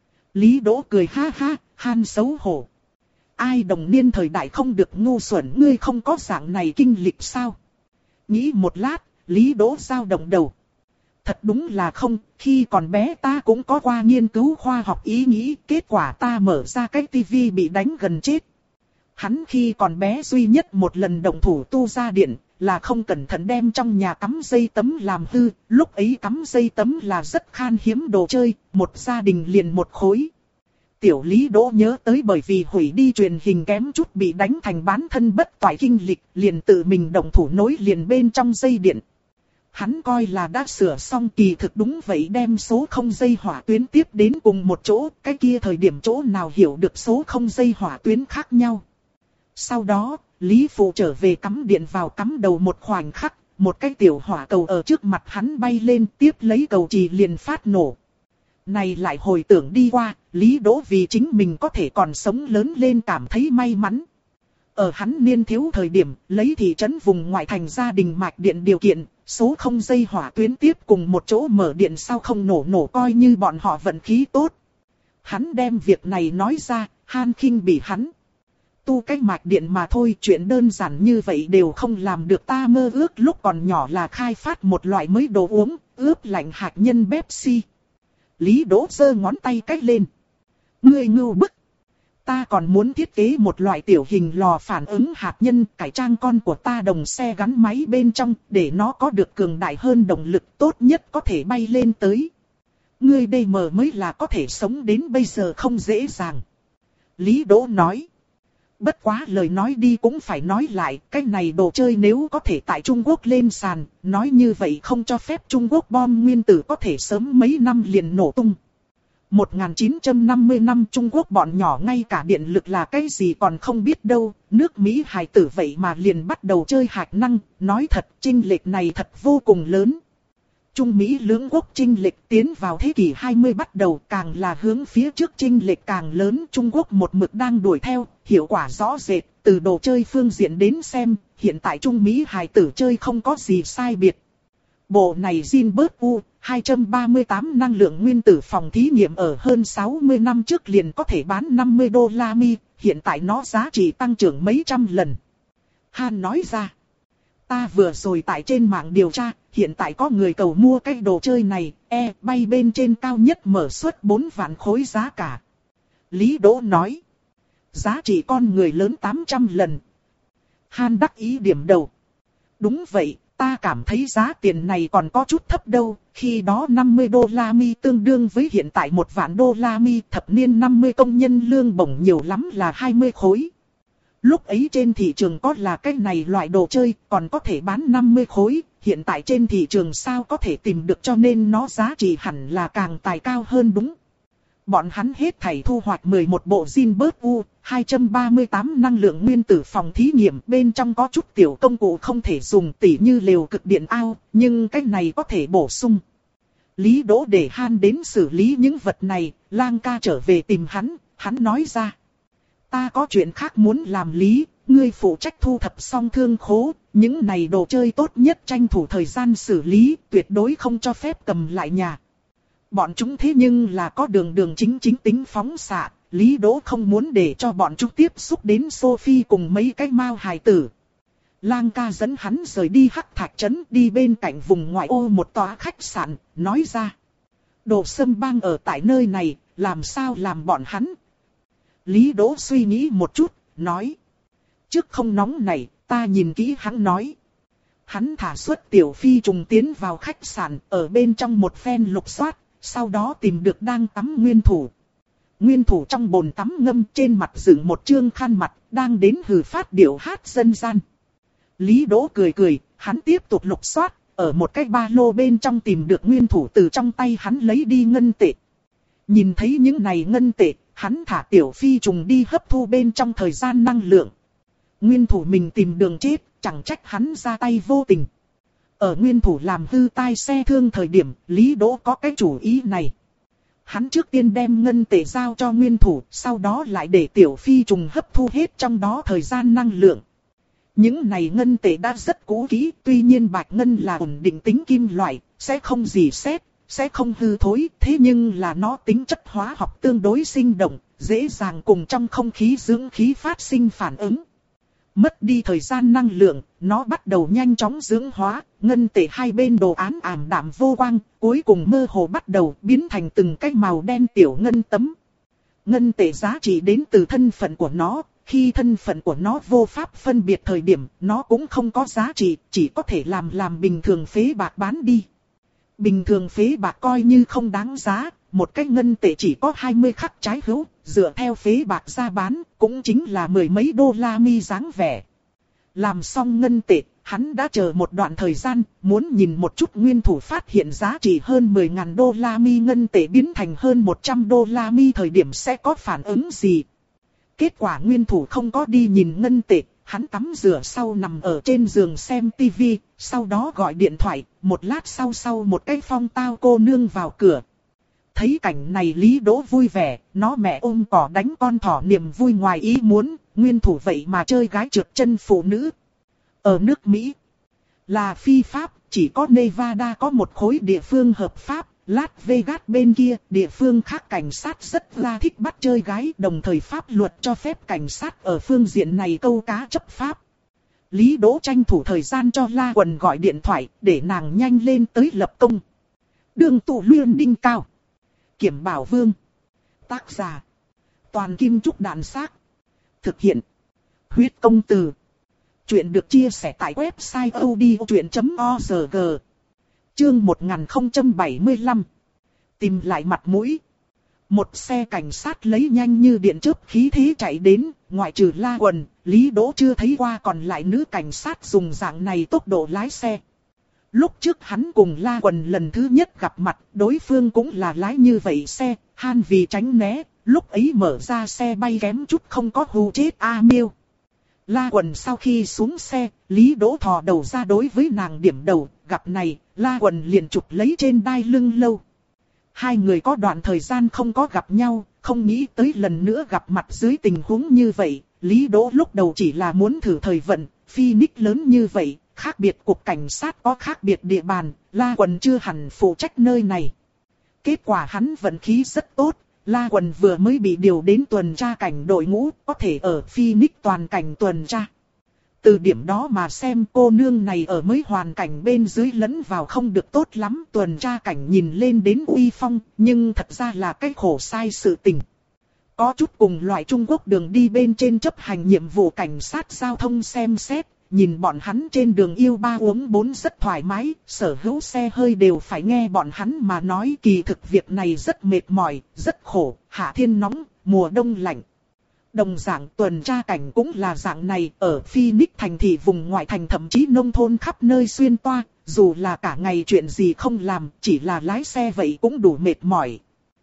Lý Đỗ cười ha ha, Han xấu hổ. Ai đồng niên thời đại không được ngu xuẩn, ngươi không có dạng này kinh lịch sao? Nghĩ một lát, Lý Đỗ dao động đầu. Thật đúng là không, khi còn bé ta cũng có qua nghiên cứu khoa học ý nghĩ, kết quả ta mở ra cái tivi bị đánh gần chết. Hắn khi còn bé duy nhất một lần động thủ tu ra điện, là không cẩn thận đem trong nhà cắm dây tấm làm hư, lúc ấy cắm dây tấm là rất khan hiếm đồ chơi, một gia đình liền một khối. Tiểu Lý Đỗ nhớ tới bởi vì hủy đi truyền hình kém chút bị đánh thành bán thân bất toại kinh lịch, liền tự mình động thủ nối liền bên trong dây điện. Hắn coi là đã sửa xong, kỳ thực đúng vậy, đem số không dây hỏa tuyến tiếp đến cùng một chỗ, cái kia thời điểm chỗ nào hiểu được số không dây hỏa tuyến khác nhau. Sau đó, Lý Phụ trở về cắm điện vào cắm đầu một khoảnh khắc, một cái tiểu hỏa cầu ở trước mặt hắn bay lên, tiếp lấy cầu chì liền phát nổ. Này lại hồi tưởng đi qua, Lý Đỗ vì chính mình có thể còn sống lớn lên cảm thấy may mắn. Ở hắn niên thiếu thời điểm, lấy thị trấn vùng ngoại thành gia đình mạch điện điều kiện, số không dây hỏa tuyến tiếp cùng một chỗ mở điện sao không nổ nổ coi như bọn họ vận khí tốt. Hắn đem việc này nói ra, Han khinh bỉ hắn. Tu cách mạch điện mà thôi, chuyện đơn giản như vậy đều không làm được, ta mơ ước lúc còn nhỏ là khai phát một loại mới đồ uống, ướp lạnh hạt nhân Pepsi. Lý Đỗ giơ ngón tay cách lên. Ngươi ngưu bức. Ta còn muốn thiết kế một loại tiểu hình lò phản ứng hạt nhân, cải trang con của ta đồng xe gắn máy bên trong, để nó có được cường đại hơn động lực, tốt nhất có thể bay lên tới. Ngươi đây mờ mới là có thể sống đến bây giờ không dễ dàng. Lý Đỗ nói. Bất quá lời nói đi cũng phải nói lại, cái này đồ chơi nếu có thể tại Trung Quốc lên sàn, nói như vậy không cho phép Trung Quốc bom nguyên tử có thể sớm mấy năm liền nổ tung. một nghìn chín trăm năm mươi năm Trung Quốc bọn nhỏ ngay cả điện lực là cái gì còn không biết đâu, nước Mỹ hài tử vậy mà liền bắt đầu chơi hạt năng, nói thật chênh lệch này thật vô cùng lớn. Trung Mỹ lưỡng quốc chênh lệch tiến vào thế kỷ hai mươi bắt đầu càng là hướng phía trước chênh lệch càng lớn, Trung Quốc một mực đang đuổi theo, hiệu quả rõ rệt, từ đồ chơi phương diện đến xem, hiện tại Trung Mỹ hài tử chơi không có gì sai biệt. Bộ này Jinbert U hai ba tám năng lượng nguyên tử phòng thí nghiệm ở hơn sáu mươi năm trước liền có thể bán năm mươi đô la mi, hiện tại nó giá trị tăng trưởng mấy trăm lần. Han nói ra, ta vừa rồi tại trên mạng điều tra, hiện tại có người cầu mua cái đồ chơi này, e bay bên trên cao nhất mở suất bốn vạn khối giá cả. Lý Đỗ nói, giá trị con người lớn tám trăm lần. Han đắc ý điểm đầu. Đúng vậy, ta cảm thấy giá tiền này còn có chút thấp đâu, khi đó năm mươi đô la mi tương đương với hiện tại một vạn đô la mi, thập niên năm mươi công nhân lương bổng nhiều lắm là hai mươi khối. Lúc ấy trên thị trường có là cái này loại đồ chơi, còn có thể bán năm mươi khối, hiện tại trên thị trường sao có thể tìm được, cho nên nó giá trị hẳn là càng tài cao hơn đúng. Bọn hắn hết thảy thu hoạch mười một bộ Zinberg U hai trăm ba mươi tám năng lượng nguyên tử phòng thí nghiệm, bên trong có chút tiểu công cụ không thể dùng tỉ như lều cực điện ao, nhưng cái này có thể bổ sung. Lý Đỗ để Han đến xử lý những vật này, Lang ca trở về tìm hắn, hắn nói ra. Ta có chuyện khác muốn làm Lý, ngươi phụ trách thu thập xong thương khố, những này đồ chơi tốt nhất tranh thủ thời gian xử lý, tuyệt đối không cho phép cầm lại nhà. Bọn chúng thế nhưng là có đường đường chính chính tính phóng xạ, Lý Đỗ không muốn để cho bọn chúng tiếp xúc đến Sophie cùng mấy cái mao hài tử. Lang ca dẫn hắn rời đi Hắc Thạch Trấn, đi bên cạnh vùng ngoại ô một tòa khách sạn, nói ra. Đồ Sâm Bang ở tại nơi này, làm sao làm bọn hắn? Lý Đỗ suy nghĩ một chút, nói. Trước không nóng này, ta nhìn kỹ hắn nói. Hắn thả xuất tiểu phi trùng tiến vào khách sạn, ở bên trong một phen lục soát, sau đó tìm được đang tắm nguyên thủ. Nguyên thủ trong bồn tắm ngâm, trên mặt dựng một trương khăn mặt, đang đến hừ phát điệu hát dân gian. Lý Đỗ cười cười, hắn tiếp tục lục soát, ở một cái ba lô bên trong tìm được nguyên thủ, từ trong tay hắn lấy đi ngân tệ. Nhìn thấy những này ngân tệ, hắn thả tiểu phi trùng đi hấp thu bên trong thời gian năng lượng. Nguyên thủ mình tìm đường chết, chẳng trách hắn ra tay vô tình. Ở nguyên thủ làm hư tai xe thương thời điểm, Lý Đỗ có cái chủ ý này. Hắn trước tiên đem ngân tệ giao cho nguyên thủ, sau đó lại để tiểu phi trùng hấp thu hết trong đó thời gian năng lượng. Những này ngân tệ đã rất cũ kỹ, tuy nhiên bạch ngân là ổn định tính kim loại, sẽ không rỉ sét, sẽ không hư thối, thế nhưng là nó tính chất hóa học tương đối sinh động, dễ dàng cùng trong không khí dưỡng khí phát sinh phản ứng. Mất đi thời gian năng lượng, nó bắt đầu nhanh chóng dưỡng hóa, ngân tệ hai bên đồ án ảm đạm vô quang, cuối cùng mơ hồ bắt đầu biến thành từng cái màu đen tiểu ngân tấm. Ngân tệ giá trị đến từ thân phận của nó, khi thân phận của nó vô pháp phân biệt thời điểm, nó cũng không có giá trị, chỉ có thể làm làm bình thường phế bạc bán đi. Bình thường phế bạc coi như không đáng giá, một cái ngân tệ chỉ có hai mươi khắc trái hữu, dựa theo phế bạc ra bán, cũng chính là mười mấy đô la mi dáng vẻ. Làm xong ngân tệ, hắn đã chờ một đoạn thời gian, muốn nhìn một chút nguyên thủ phát hiện giá trị hơn mười nghìn đô la mi ngân tệ biến thành hơn một trăm đô la mi thời điểm sẽ có phản ứng gì. Kết quả nguyên thủ không có đi nhìn ngân tệ, hắn tắm rửa sau nằm ở trên giường xem tivi, sau đó gọi điện thoại, một lát sau sau một cái phong tao cô nương vào cửa. Thấy cảnh này Lý Đỗ vui vẻ, nó mẹ ôm cỏ đánh con thỏ niềm vui ngoài ý muốn, nguyên thủ vậy mà chơi gái trượt chân phụ nữ. Ở nước Mỹ, là phi pháp, chỉ có Nevada có một khối địa phương hợp pháp, Las Vegas bên kia, địa phương khác cảnh sát rất là thích bắt chơi gái, đồng thời pháp luật cho phép cảnh sát ở phương diện này câu cá chấp pháp. Lý Đỗ tranh thủ thời gian cho La Quần gọi điện thoại, để nàng nhanh lên tới lập công. Đường tụ luyện đinh cao. Kiểm Bảo Vương. Tác giả. Toàn Kim Trúc Đàn Xác. Thực hiện. Huyết Công Từ. Chuyện được chia sẻ tại website odchuyện chấm org. Chương một nghìn không trăm bảy mươi lăm. Tìm lại mặt mũi. Một xe cảnh sát lấy nhanh như điện chớp khí thế chạy đến, ngoại trừ La Quần, Lý Đỗ chưa thấy qua còn lại nữ cảnh sát dùng dạng này tốc độ lái xe. Lúc trước hắn cùng La Quần lần thứ nhất gặp mặt, đối phương cũng là lái như vậy xe, Han vì tránh né, lúc ấy mở ra xe bay kém chút không có hù chết A Miêu. La Quần sau khi xuống xe, Lý Đỗ thò đầu ra đối với nàng điểm đầu, gặp này, La Quần liền chụp lấy trên đai lưng lâu. Hai người có đoạn thời gian không có gặp nhau, không nghĩ tới lần nữa gặp mặt dưới tình huống như vậy. Lý Đỗ lúc đầu chỉ là muốn thử thời vận, Phoenix lớn như vậy, khác biệt cục cảnh sát có khác biệt địa bàn, La Quần chưa hẳn phụ trách nơi này. Kết quả hắn vận khí rất tốt, La Quần vừa mới bị điều đến tuần tra cảnh đội ngũ, có thể ở Phoenix toàn cảnh tuần tra. Từ điểm đó mà xem cô nương này ở mới hoàn cảnh bên dưới lẫn vào không được tốt lắm. Tuần tra cảnh nhìn lên đến uy phong, nhưng thật ra là cái khổ sai sự tình. Có chút cùng loại Trung Quốc đường đi bên trên chấp hành nhiệm vụ cảnh sát giao thông xem xét. Nhìn bọn hắn trên đường yêu ba uống bốn rất thoải mái, sở hữu xe hơi đều phải nghe bọn hắn mà nói. Kỳ thực việc này rất mệt mỏi, rất khổ, hạ thiên nóng, mùa đông lạnh. Đồng dạng tuần tra cảnh cũng là dạng này, ở Phoenix thành thị vùng ngoại thành thậm chí nông thôn khắp nơi xuyên toa, dù là cả ngày chuyện gì không làm, chỉ là lái xe vậy cũng đủ mệt mỏi.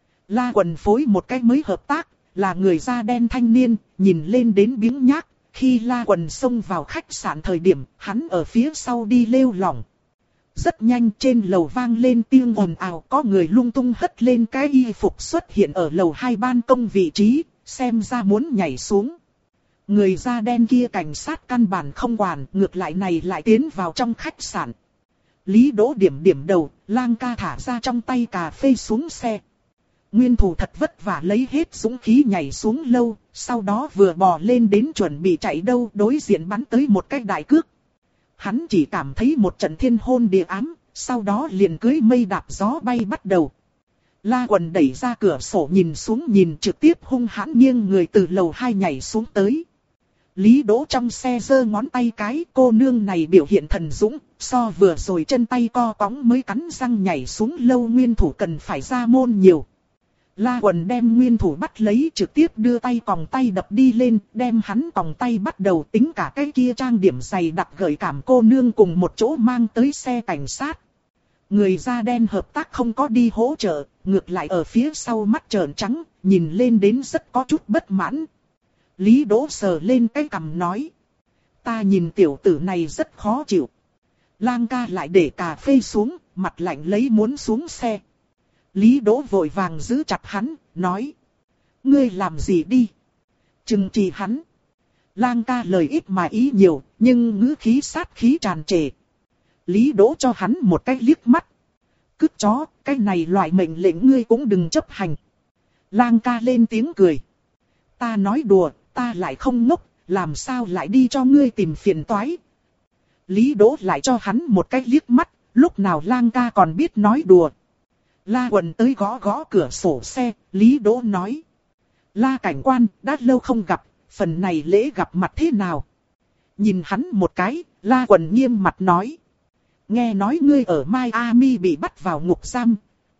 La Quần phối một cái mới hợp tác, là người da đen thanh niên, nhìn lên đến biếng nhác, khi La Quần xông vào khách sạn thời điểm, hắn ở phía sau đi lêu lỏng. Rất nhanh trên lầu vang lên tiếng ồn ào, có người lung tung hất lên cái y phục xuất hiện ở lầu hai ban công vị trí, xem ra muốn nhảy xuống. Người da đen kia cảnh sát căn bản không quản, ngược lại này lại tiến vào trong khách sạn. Lý Đỗ điểm điểm đầu, Lang ca thả ra trong tay cà phê xuống xe. Nguyên thủ thật vất vả lấy hết dũng khí nhảy xuống lâu, sau đó vừa bò lên đến chuẩn bị chạy đâu, đối diện bắn tới một cái đại cước. Hắn chỉ cảm thấy một trận thiên hôn địa ám, sau đó liền cưỡi mây đạp gió bay bắt đầu. La Quần đẩy ra cửa sổ nhìn xuống, nhìn trực tiếp hung hãn nghiêng người từ lầu hai nhảy xuống tới. Lý Đỗ trong xe giơ ngón tay cái, cô nương này biểu hiện thần dũng, so vừa rồi chân tay co cóng mới cắn răng nhảy xuống lâu, nguyên thủ cần phải ra môn nhiều. La Quần đem nguyên thủ bắt lấy, trực tiếp đưa tay còng tay đập đi lên, đem hắn còng tay bắt đầu tính cả cái kia trang điểm dày đặc gợi cảm cô nương cùng một chỗ mang tới xe cảnh sát. Người da đen hợp tác không có đi hỗ trợ, ngược lại ở phía sau mắt trợn trắng, nhìn lên đến rất có chút bất mãn. Lý Đỗ sờ lên cái cằm nói: ta nhìn tiểu tử này rất khó chịu. Lang ca lại để cà phê xuống, mặt lạnh lấy muốn xuống xe. Lý Đỗ vội vàng giữ chặt hắn, nói: ngươi làm gì đi? Trừng trị hắn. Lang ca lời ít mà ý nhiều, nhưng ngữ khí sát khí tràn trề. Lý Đỗ cho hắn một cái liếc mắt. Cứt chó, cái này loại mệnh lệnh ngươi cũng đừng chấp hành. Lang ca lên tiếng cười. Ta nói đùa, ta lại không ngốc, làm sao lại đi cho ngươi tìm phiền toái. Lý Đỗ lại cho hắn một cái liếc mắt, lúc nào Lang ca còn biết nói đùa. La Quần tới gõ gõ cửa sổ xe, Lý Đỗ nói: La cảnh quan, đã lâu không gặp, phần này lễ gặp mặt thế nào? Nhìn hắn một cái, La Quần nghiêm mặt nói: nghe nói ngươi ở Miami bị bắt vào ngục giam.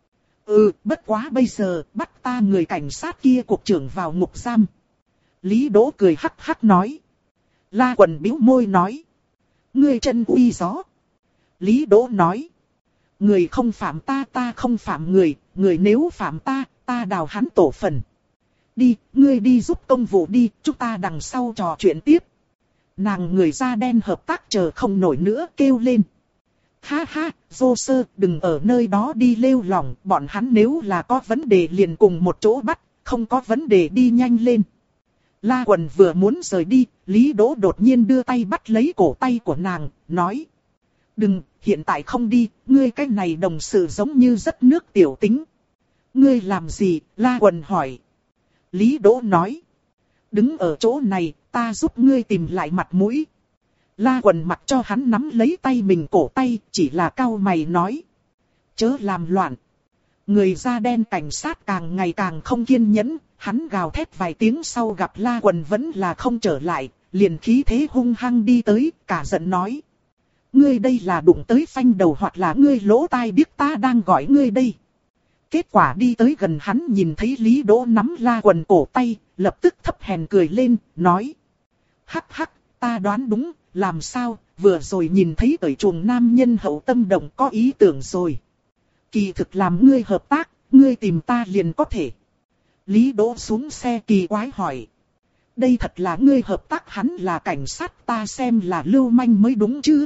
Ừ, bất quá bây giờ, bắt ta người cảnh sát kia cục trưởng vào ngục giam. Lý Đỗ cười hắc hắc nói. La Quần bĩu môi nói: ngươi chân uy gió. Lý Đỗ nói: người không phạm ta, ta không phạm người, người nếu phạm ta, ta đào hắn tổ phần. Đi, ngươi đi giúp công vụ đi, chúng ta đằng sau trò chuyện tiếp. Nàng người da đen hợp tác chờ không nổi nữa kêu lên: ha ha, Dô Sơ, đừng ở nơi đó đi lêu lỏng, bọn hắn nếu là có vấn đề liền cùng một chỗ bắt, không có vấn đề đi nhanh lên. La Quần vừa muốn rời đi, Lý Đỗ đột nhiên đưa tay bắt lấy cổ tay của nàng, nói: đừng, hiện tại không đi, ngươi cái này đồng sự giống như rất nước tiểu tính. Ngươi làm gì? La Quần hỏi. Lý Đỗ nói: đứng ở chỗ này, ta giúp ngươi tìm lại mặt mũi. La Quần mặc cho hắn nắm lấy tay mình cổ tay, chỉ là cau mày nói: chớ làm loạn. Người da đen cảnh sát càng ngày càng không kiên nhẫn, hắn gào thét vài tiếng sau gặp La Quần vẫn là không trở lại, liền khí thế hung hăng đi tới, cả giận nói: ngươi đây là đụng tới phanh đầu hoặc là ngươi lỗ tai biết ta đang gọi ngươi đây. Kết quả đi tới gần hắn nhìn thấy Lý Đỗ nắm La Quần cổ tay, lập tức thấp hèn cười lên, nói: hắc hắc, ta đoán đúng, làm sao, vừa rồi nhìn thấy tởi chuồng nam nhân hậu tâm động có ý tưởng rồi. Kỳ thực làm ngươi hợp tác, ngươi tìm ta liền có thể. Lý Đỗ xuống xe kỳ quái hỏi: đây thật là ngươi hợp tác, hắn là cảnh sát, ta xem là lưu manh mới đúng chứ.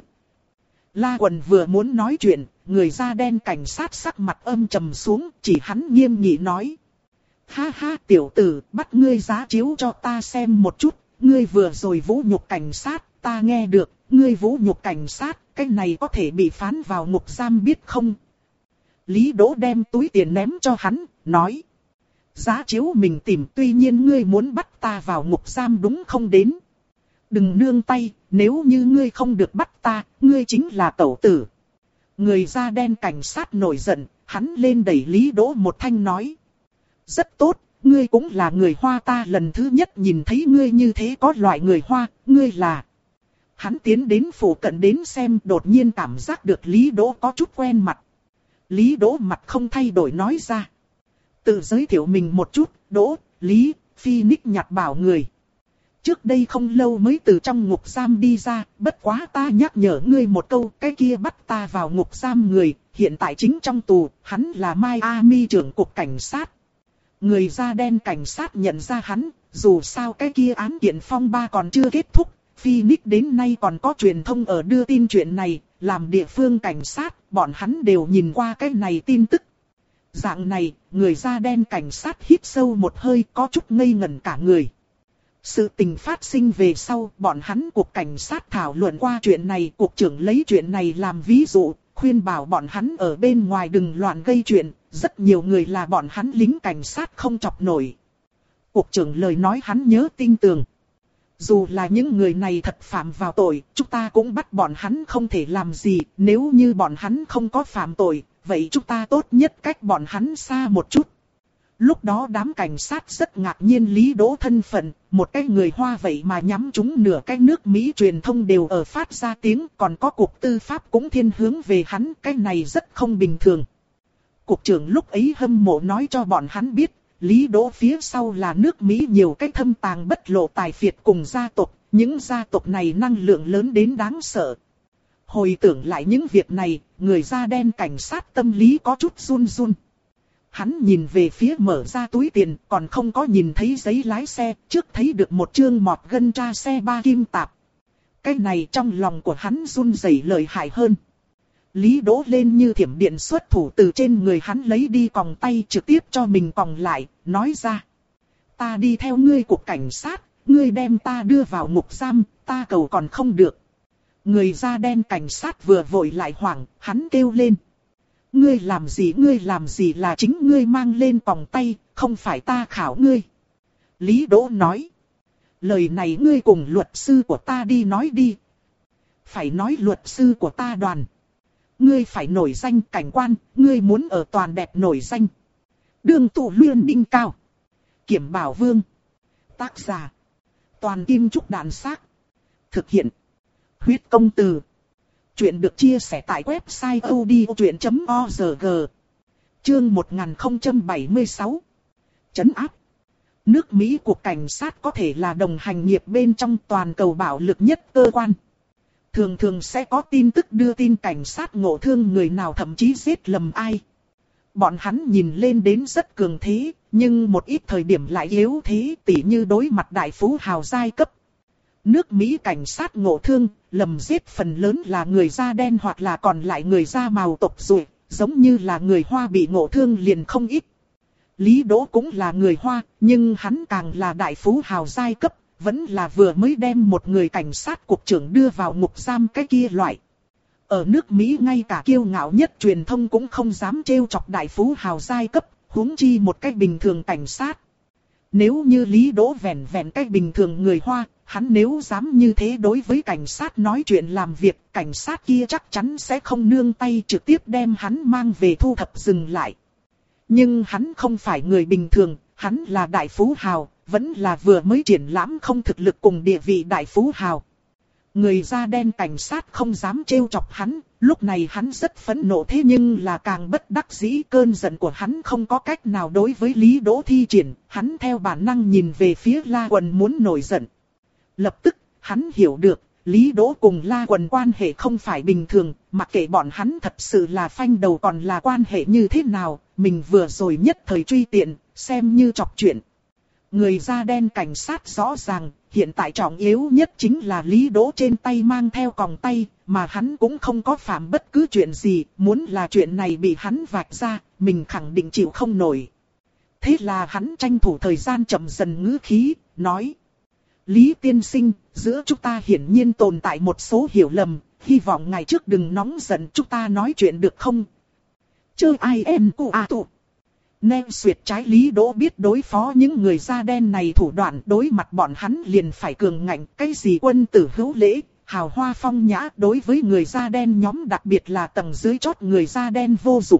La Quần vừa muốn nói chuyện, người da đen cảnh sát sắc mặt âm trầm xuống, chỉ hắn nghiêm nghị nói: ha ha, tiểu tử, bắt ngươi giá chiếu cho ta xem một chút, ngươi vừa rồi vũ nhục cảnh sát, ta nghe được, ngươi vũ nhục cảnh sát, cái này có thể bị phán vào ngục giam biết không? Lý Đỗ đem túi tiền ném cho hắn, nói: giá chiếu mình tìm, tuy nhiên ngươi muốn bắt ta vào ngục giam đúng không đến? Đừng nương tay, nếu như ngươi không được bắt ta, ngươi chính là tẩu tử. Người da đen cảnh sát nổi giận, hắn lên đẩy Lý Đỗ một thanh nói: rất tốt, ngươi cũng là người Hoa, ta lần thứ nhất nhìn thấy ngươi như thế có loại người Hoa, ngươi là... Hắn tiến đến phủ cận đến xem, đột nhiên cảm giác được Lý Đỗ có chút quen mặt. Lý Đỗ mặt không thay đổi nói ra: tự giới thiệu mình một chút, Đỗ, Lý, Phoenix Nhật Bảo người. trước đây không lâu mới từ trong ngục giam đi ra, bất quá ta nhắc nhở ngươi một câu, cái kia bắt ta vào ngục giam người, hiện tại chính trong tù, hắn là Miami trưởng cục cảnh sát. Người da đen cảnh sát nhận ra hắn, dù sao cái kia án kiện phong ba còn chưa kết thúc, Phoenix đến nay còn có truyền thông ở đưa tin chuyện này, làm địa phương cảnh sát, bọn hắn đều nhìn qua cái này tin tức. Dạng này, người da đen cảnh sát hít sâu một hơi, có chút ngây ngẩn cả người. Sự tình phát sinh về sau, bọn hắn cục cảnh sát thảo luận qua chuyện này, cục trưởng lấy chuyện này làm ví dụ, khuyên bảo bọn hắn ở bên ngoài đừng loạn gây chuyện, rất nhiều người là bọn hắn lính cảnh sát không chọc nổi. Cục trưởng lời nói hắn nhớ tinh tường. Dù là những người này thật phạm vào tội, chúng ta cũng bắt bọn hắn không thể làm gì, nếu như bọn hắn không có phạm tội, vậy chúng ta tốt nhất cách bọn hắn xa một chút. Lúc đó đám cảnh sát rất ngạc nhiên Lý Đỗ thân phận, một cái người Hoa vậy mà nhắm trúng nửa cái nước Mỹ truyền thông đều ở phát ra tiếng, còn có cục tư pháp cũng thiên hướng về hắn, cái này rất không bình thường. Cục trưởng lúc ấy hâm mộ nói cho bọn hắn biết, Lý Đỗ phía sau là nước Mỹ nhiều cái thâm tàng bất lộ tài phiệt cùng gia tộc, những gia tộc này năng lượng lớn đến đáng sợ. Hồi tưởng lại những việc này, người da đen cảnh sát tâm lý có chút run run. Hắn nhìn về phía mở ra túi tiền, còn không có nhìn thấy giấy lái xe, trước thấy được một chương mọt gân tra xe ba kim tạp. Cái này trong lòng của hắn run rẩy lợi hại hơn. Lý Đỗ lên như thiểm điện xuất thủ từ trên người hắn lấy đi còng tay trực tiếp cho mình còng lại, nói ra. Ta đi theo ngươi cục cảnh sát, ngươi đem ta đưa vào ngục giam, ta cầu còn không được. Người da đen cảnh sát vừa vội lại hoảng, hắn kêu lên. Ngươi làm gì ngươi làm gì là chính ngươi mang lên còng tay, không phải ta khảo ngươi. Lý Đỗ nói. Lời này ngươi cùng luật sư của ta đi nói đi. Phải nói luật sư của ta Đoàn. Ngươi phải nổi danh cảnh quan, ngươi muốn ở toàn đẹp nổi danh. Đường tụ luyện đinh cao. Kiểm bảo vương. Tác giả. Toàn kim trúc đàn xác. Thực hiện. Huyết công từ. Chuyện được chia sẻ tại website odchuyện chấm org. Chương một nghìn không trăm bảy mươi sáu. Trấn áp. Nước Mỹ cục cảnh sát có thể là đồng hành nghiệp bên trong toàn cầu bạo lực nhất cơ quan. Thường thường sẽ có tin tức đưa tin cảnh sát ngộ thương người nào thậm chí giết lầm ai. Bọn hắn nhìn lên đến rất cường thế, nhưng một ít thời điểm lại yếu thế, tỉ như đối mặt đại phú hào giai cấp. Nước Mỹ cảnh sát ngộ thương, lầm giết phần lớn là người da đen hoặc là còn lại người da màu tộc rồi, giống như là người Hoa bị ngộ thương liền không ít. Lý Đỗ cũng là người Hoa, nhưng hắn càng là đại phú hào giai cấp, vẫn là vừa mới đem một người cảnh sát cục trưởng đưa vào ngục giam cái kia loại. Ở nước Mỹ ngay cả kiêu ngạo nhất truyền thông cũng không dám trêu chọc đại phú hào giai cấp, huống chi một cách bình thường cảnh sát. Nếu như Lý Đỗ vẻn vẹn cách bình thường người Hoa, hắn nếu dám như thế đối với cảnh sát nói chuyện làm việc, cảnh sát kia chắc chắn sẽ không nương tay trực tiếp đem hắn mang về thu thập dừng lại. Nhưng hắn không phải người bình thường, hắn là đại phú hào, vẫn là vừa mới triển lãm không thực lực cùng địa vị đại phú hào. Người da đen cảnh sát không dám trêu chọc hắn, lúc này hắn rất phẫn nộ thế nhưng là càng bất đắc dĩ, cơn giận của hắn không có cách nào đối với Lý Đỗ thi triển, hắn theo bản năng nhìn về phía La Quần muốn nổi giận. Lập tức, hắn hiểu được, Lý Đỗ cùng La Quần quan hệ không phải bình thường, mặc kệ bọn hắn thật sự là phanh đầu còn là quan hệ như thế nào, mình vừa rồi nhất thời truy tiện, xem như chọc chuyện. Người da đen cảnh sát rõ ràng, hiện tại trọng yếu nhất chính là Lý Đỗ trên tay mang theo còng tay, mà hắn cũng không có phạm bất cứ chuyện gì, muốn là chuyện này bị hắn vạch ra, mình khẳng định chịu không nổi. Thế là hắn tranh thủ thời gian chậm dần ngữ khí, nói. Lý tiên sinh, giữa chúng ta hiển nhiên tồn tại một số hiểu lầm, hy vọng ngày trước đừng nóng giận, chúng ta nói chuyện được không? Chơi ai em cu à tụ. Nem xuyệt trái Lý Đỗ biết đối phó những người da đen này thủ đoạn, đối mặt bọn hắn liền phải cường ngạnh, cái gì quân tử hữu lễ, hào hoa phong nhã, đối với người da đen nhóm đặc biệt là tầng dưới chót người da đen vô dụng.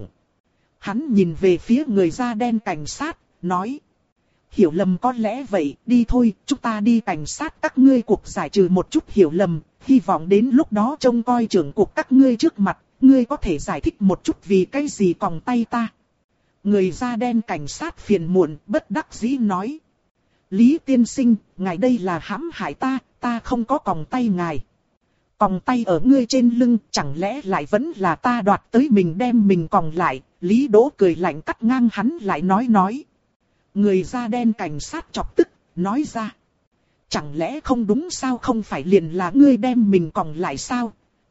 Hắn nhìn về phía người da đen cảnh sát, nói. Hiểu lầm có lẽ vậy, đi thôi, chúng ta đi cảnh sát các ngươi cục giải trừ một chút hiểu lầm, hy vọng đến lúc đó trông coi trưởng cục các ngươi trước mặt, ngươi có thể giải thích một chút vì cái gì còng tay ta. Người da đen cảnh sát phiền muộn, bất đắc dĩ nói. Lý tiên sinh, ngài đây là hãm hại ta, ta không có còng tay ngài. Còng tay ở ngươi trên lưng, chẳng lẽ lại vẫn là ta đoạt tới mình đem mình còng lại. Lý Đỗ cười lạnh cắt ngang hắn lại nói nói. Người da đen cảnh sát chọc tức, nói ra. Chẳng lẽ không đúng sao, không phải liền là ngươi đem mình còng lại sao?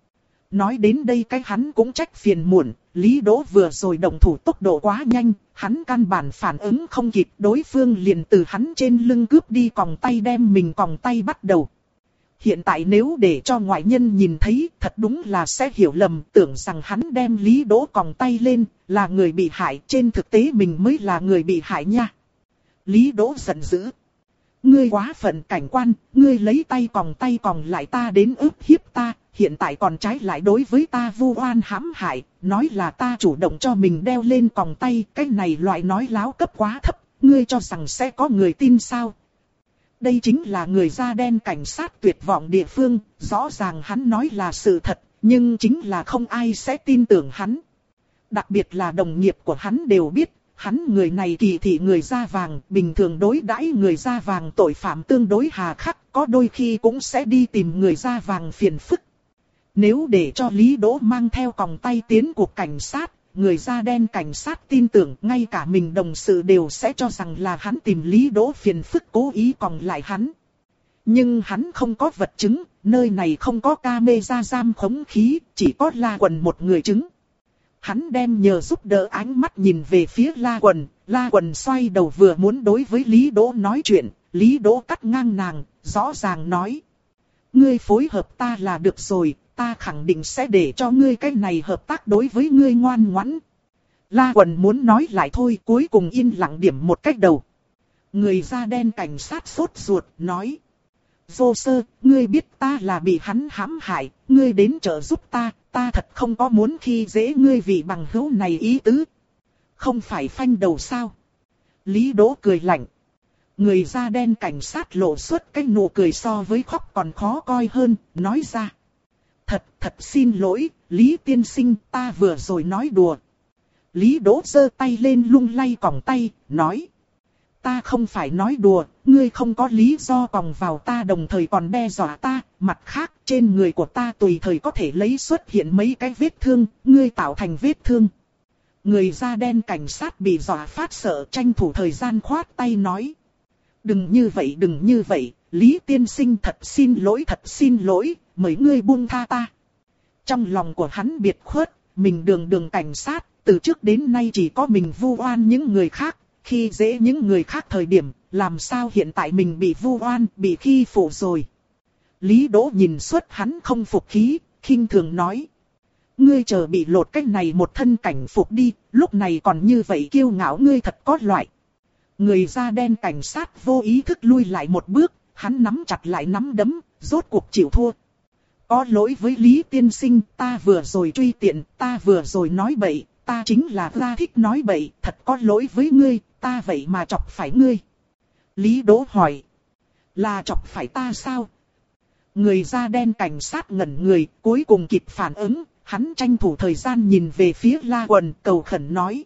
Nói đến đây cái hắn cũng trách phiền muộn, Lý Đỗ vừa rồi động thủ tốc độ quá nhanh, hắn căn bản phản ứng không kịp, đối phương liền từ hắn trên lưng cướp đi còng tay đem mình còng tay bắt đầu. Hiện tại nếu để cho ngoại nhân nhìn thấy, thật đúng là sẽ hiểu lầm, tưởng rằng hắn đem Lý Đỗ còng tay lên, là người bị hại, trên thực tế mình mới là người bị hại nha. Lý Đỗ giận dữ. Ngươi quá phận cảnh quan, ngươi lấy tay còng tay còng lại ta đến ức hiếp ta, hiện tại còn trái lại đối với ta vu oan hãm hại, nói là ta chủ động cho mình đeo lên còng tay, cái này loại nói láo cấp quá thấp, ngươi cho rằng sẽ có người tin sao? Đây chính là người da đen cảnh sát tuyệt vọng địa phương, rõ ràng hắn nói là sự thật, nhưng chính là không ai sẽ tin tưởng hắn. Đặc biệt là đồng nghiệp của hắn đều biết, hắn người này kỳ thị người da vàng, bình thường đối đãi người da vàng tội phạm tương đối hà khắc, có đôi khi cũng sẽ đi tìm người da vàng phiền phức. Nếu để cho Lý Đỗ mang theo còng tay tiến cuộc cảnh sát, người da đen cảnh sát tin tưởng ngay cả mình đồng sự đều sẽ cho rằng là hắn tìm Lý Đỗ phiền phức cố ý còng lại hắn. Nhưng hắn không có vật chứng, nơi này không có camera giam khống khí, chỉ có La Quần một người chứng. Hắn đem nhờ giúp đỡ ánh mắt nhìn về phía La Quần, La Quần xoay đầu vừa muốn đối với Lý Đỗ nói chuyện, Lý Đỗ cắt ngang nàng, rõ ràng nói. Ngươi phối hợp ta là được rồi, ta khẳng định sẽ để cho ngươi cái này hợp tác đối với ngươi ngoan ngoãn. La Quần muốn nói lại thôi, cuối cùng yên lặng điểm một cách đầu. Người da đen cảnh sát sốt ruột, nói. Vô sơ, ngươi biết ta là bị hắn hãm hại, ngươi đến trợ giúp ta, ta thật không có muốn khi dễ ngươi vì bằng hữu này ý tứ. Không phải phanh đầu sao? Lý Đỗ cười lạnh. Người da đen cảnh sát lộ xuất cái nụ cười so với khóc còn khó coi hơn, nói ra. Thật, thật xin lỗi, Lý tiên sinh, ta vừa rồi nói đùa. Lý Đỗ giơ tay lên lung lay còng tay, nói. Ta không phải nói đùa, ngươi không có lý do còng vào ta đồng thời còn đe dọa ta, mặt khác trên người của ta tùy thời có thể lấy xuất hiện mấy cái vết thương, ngươi tạo thành vết thương. Người da đen cảnh sát bị dọa phát sợ tranh thủ thời gian khoát tay nói. Đừng như vậy, đừng như vậy, Lý tiên sinh thật xin lỗi, thật xin lỗi, mời ngươi buông tha ta. Trong lòng của hắn biệt khuất, mình đường đường cảnh sát, từ trước đến nay chỉ có mình vu oan những người khác. Khi dễ những người khác thời điểm, làm sao hiện tại mình bị vu oan, bị khi phụ rồi. Lý Đỗ nhìn suốt hắn không phục khí, khinh thường nói. Ngươi chờ bị lột cái này một thân cảnh phục đi, lúc này còn như vậy kiêu ngạo ngươi thật có loại. Người da đen cảnh sát vô ý thức lui lại một bước, hắn nắm chặt lại nắm đấm, rốt cuộc chịu thua. Có lỗi với Lý tiên sinh, ta vừa rồi truy tiện, ta vừa rồi nói bậy, ta chính là ra thích nói bậy, thật có lỗi với ngươi, ta vậy mà chọc phải ngươi. Lý Đỗ hỏi, là chọc phải ta sao? Người da đen cảnh sát ngẩn người, cuối cùng kịp phản ứng, hắn tranh thủ thời gian nhìn về phía La Quần, cầu khẩn nói.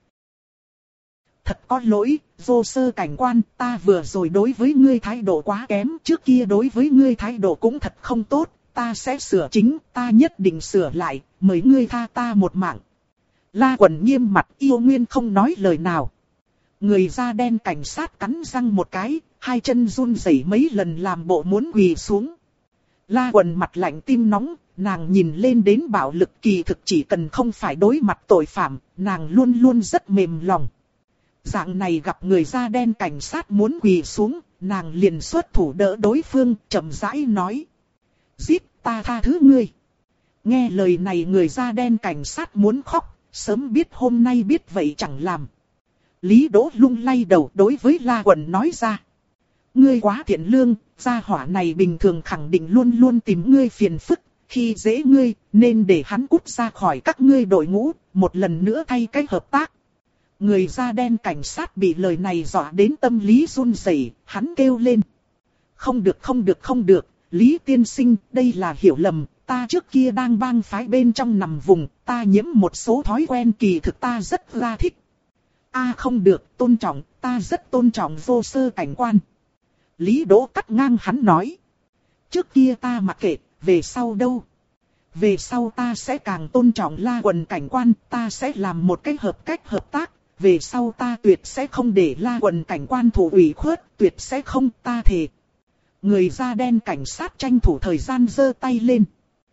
Thật có lỗi, vô sơ cảnh quan, ta vừa rồi đối với ngươi thái độ quá kém, trước kia đối với ngươi thái độ cũng thật không tốt, ta sẽ sửa chính, ta nhất định sửa lại, mời ngươi tha ta một mạng. La Quần nghiêm mặt yêu nguyên không nói lời nào. Người da đen cảnh sát cắn răng một cái, hai chân run rẩy mấy lần làm bộ muốn quỳ xuống. La Quần mặt lạnh tim nóng, nàng nhìn lên đến bạo lực kỳ thực chỉ cần không phải đối mặt tội phạm, nàng luôn luôn rất mềm lòng. Dạng này gặp người da đen cảnh sát muốn quỳ xuống, nàng liền xuất thủ đỡ đối phương, chậm rãi nói. Giết ta tha thứ ngươi. Nghe lời này người da đen cảnh sát muốn khóc, sớm biết hôm nay biết vậy chẳng làm. Lý Đỗ lung lay đầu đối với La Quần nói ra. Ngươi quá thiện lương, gia hỏa này bình thường khẳng định luôn luôn tìm ngươi phiền phức, khi dễ ngươi, nên để hắn cút ra khỏi các ngươi đội ngũ, một lần nữa thay cách hợp tác. Người da đen cảnh sát bị lời này dọa đến tâm lý run rẩy, hắn kêu lên. Không được không được không được, Lý tiên sinh, đây là hiểu lầm, ta trước kia đang bang phái bên trong nằm vùng, ta nhiễm một số thói quen kỳ thực ta rất ra thích. A à không được, tôn trọng, ta rất tôn trọng vô sơ cảnh quan. Lý Đỗ cắt ngang hắn nói. Trước kia ta mặc kệ, về sau đâu? Về sau ta sẽ càng tôn trọng La Quần cảnh quan, ta sẽ làm một cái hợp cách hợp tác. Về sau ta tuyệt sẽ không để La Quần cảnh quan thụ ủy khuất, tuyệt sẽ không, ta thề. Người da đen cảnh sát tranh thủ thời gian giơ tay lên.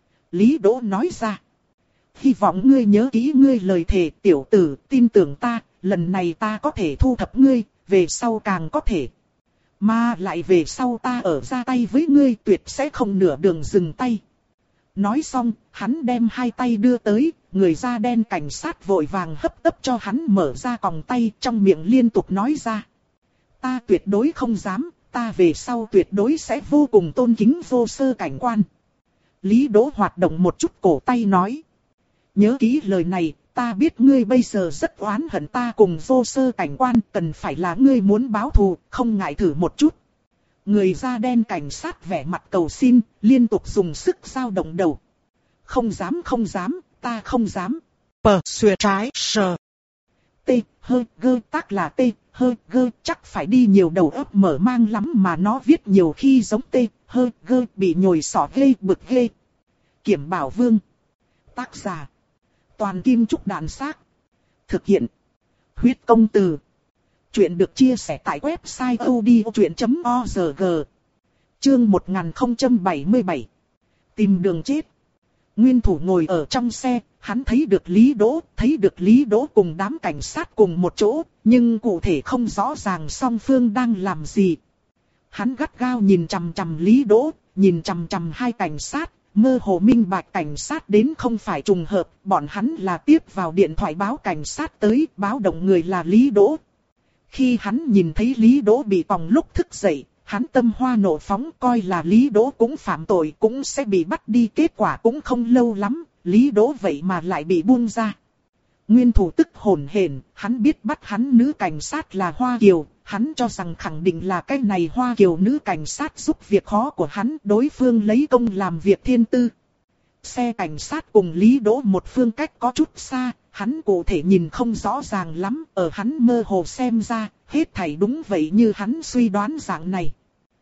Lý Đỗ nói ra. Hy vọng ngươi nhớ kỹ ngươi lời thề, tiểu tử, tin tưởng ta, lần này ta có thể thu thập ngươi, về sau càng có thể. Mà lại về sau ta ở ra tay với ngươi tuyệt sẽ không nửa đường dừng tay. Nói xong, hắn đem hai tay đưa tới, người da đen cảnh sát vội vàng hấp tấp cho hắn mở ra còng tay, trong miệng liên tục nói ra. Ta tuyệt đối không dám, ta về sau tuyệt đối sẽ vô cùng tôn kính Vô Sơ cảnh quan. Lý Đỗ hoạt động một chút cổ tay nói. Nhớ kỹ lời này, ta biết ngươi bây giờ rất oán hận ta cùng Vô Sơ cảnh quan, cần phải là ngươi muốn báo thù, không ngại thử một chút. Người da đen cảnh sát vẻ mặt cầu xin, liên tục dùng sức dao động đầu. Không dám không dám, ta không dám. Pờ xuyệt trái sờ. T, hơi, gơ, tác là T, hơi, gơ, chắc phải đi nhiều đầu óc mở mang lắm mà nó viết nhiều khi giống T, hơi, gơ, bị nhồi sọ ghê, bực ghê. Kiểm Bảo Vương. Tác giả. Toàn Kim Trúc Đàn Xác. Thực hiện. Huyết Công Từ. Chuyện được chia sẻ tại website odchuyện chấm org. Chương một nghìn không trăm bảy mươi bảy. Tìm đường chết. Nguyên thủ ngồi ở trong xe, hắn thấy được Lý Đỗ, thấy được Lý Đỗ cùng đám cảnh sát cùng một chỗ, nhưng cụ thể không rõ ràng song phương đang làm gì. Hắn gắt gao nhìn chằm chằm Lý Đỗ, nhìn chằm chằm hai cảnh sát, mơ hồ minh bạch cảnh sát đến không phải trùng hợp, bọn hắn là tiếp vào điện thoại báo cảnh sát tới, báo động người là Lý Đỗ. Khi hắn nhìn thấy Lý Đỗ bị còng lúc thức dậy, hắn tâm hoa nộ phóng, coi là Lý Đỗ cũng phạm tội cũng sẽ bị bắt đi, kết quả cũng không lâu lắm, Lý Đỗ vậy mà lại bị buông ra. Nguyên thủ tức hổn hển, hắn biết bắt hắn nữ cảnh sát là Hoa Kiều, hắn cho rằng khẳng định là cái này Hoa Kiều nữ cảnh sát giúp việc khó của hắn, đối phương lấy công làm việc thiên tư. Xe cảnh sát cùng Lý Đỗ một phương cách có chút xa, hắn cụ thể nhìn không rõ ràng lắm, ở hắn mơ hồ xem ra, hết thảy đúng vậy như hắn suy đoán dạng này.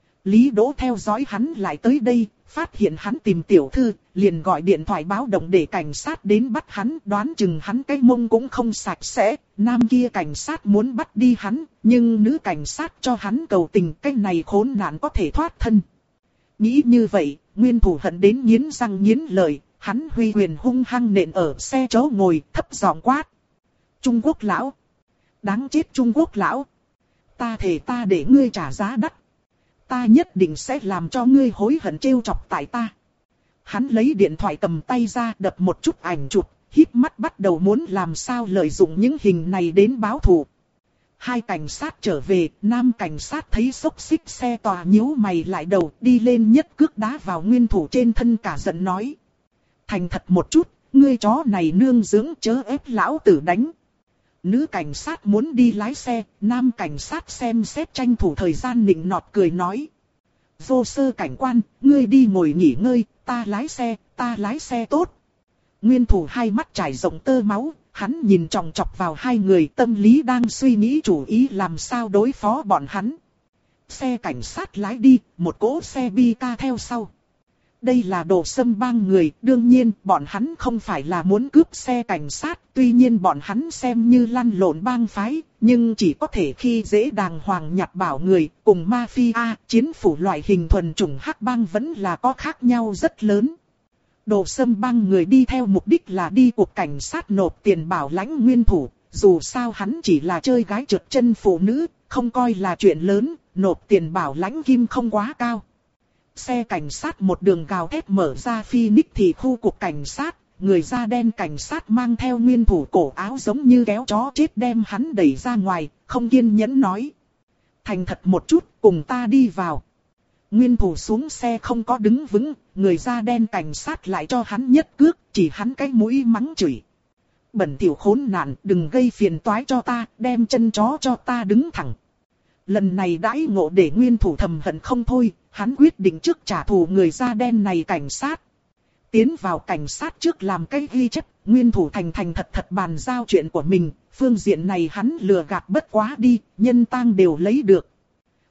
Lý Đỗ theo dõi hắn lại tới đây, phát hiện hắn tìm tiểu thư, liền gọi điện thoại báo động để cảnh sát đến bắt hắn, đoán chừng hắn cái mông cũng không sạch sẽ, nam kia cảnh sát muốn bắt đi hắn, nhưng nữ cảnh sát cho hắn cầu tình, cái này khốn nạn có thể thoát thân. Nghĩ như vậy, Nguyên thủ hận đến nghiến răng nghiến lợi, hắn huy quyền hung hăng nện ở xe chỗ ngồi, thấp giọng quát. Trung Quốc lão! Đáng chết Trung Quốc lão! Ta thề ta để ngươi trả giá đắt. Ta nhất định sẽ làm cho ngươi hối hận trêu chọc tại ta. Hắn lấy điện thoại cầm tay ra đập một chút ảnh chụp, híp mắt bắt đầu muốn làm sao lợi dụng những hình này đến báo thù. Hai cảnh sát trở về, nam cảnh sát thấy xốc xích xe tòa nhíu mày lại đầu, đi lên nhất cước đá vào Nguyên thủ trên thân, cả giận nói. Thành thật một chút, ngươi chó này nương dưỡng chớ ép lão tử đánh. Nữ cảnh sát muốn đi lái xe, nam cảnh sát xem xét tranh thủ thời gian nịnh nọt cười nói. Vô Sơ cảnh quan, ngươi đi ngồi nghỉ ngơi, ta lái xe, ta lái xe tốt. Nguyên thủ hai mắt trải rộng tơ máu, hắn nhìn chòng chọc vào hai người, tâm lý đang suy nghĩ chủ ý làm sao đối phó bọn hắn. Xe cảnh sát lái đi, một cỗ xe bi ca theo sau. Đây là Đồ Sâm bang người, đương nhiên bọn hắn không phải là muốn cướp xe cảnh sát, tuy nhiên bọn hắn xem như lăn lộn bang phái, nhưng chỉ có thể khi dễ đàng hoàng nhặt bảo người, cùng mafia, chiến phủ loại hình thuần chủng hắc bang vẫn là có khác nhau rất lớn. Đồ Sâm bang người đi theo mục đích là đi cục cảnh sát nộp tiền bảo lãnh Nguyên thủ, dù sao hắn chỉ là chơi gái trượt chân phụ nữ, không coi là chuyện lớn, nộp tiền bảo lãnh kim không quá cao. Xe cảnh sát một đường gào thét mở ra Phoenix thì khu cục cảnh sát, người da đen cảnh sát mang theo Nguyên thủ cổ áo giống như kéo chó chết đem hắn đẩy ra ngoài, không kiên nhẫn nói. Thành thật một chút, cùng ta đi vào. Nguyên thủ xuống xe không có đứng vững, người da đen cảnh sát lại cho hắn nhất cước, chỉ hắn cái mũi mắng chửi. Bẩn thỉu khốn nạn, đừng gây phiền toái cho ta, đem chân chó cho ta đứng thẳng. Lần này đãi ngộ để Nguyên thủ thầm hận không thôi, hắn quyết định trước trả thù người da đen này cảnh sát. Tiến vào cảnh sát trước làm cái ghi chép, Nguyên thủ thành thành thật thật bàn giao chuyện của mình, phương diện này hắn lừa gạt bất quá đi, nhân tang đều lấy được.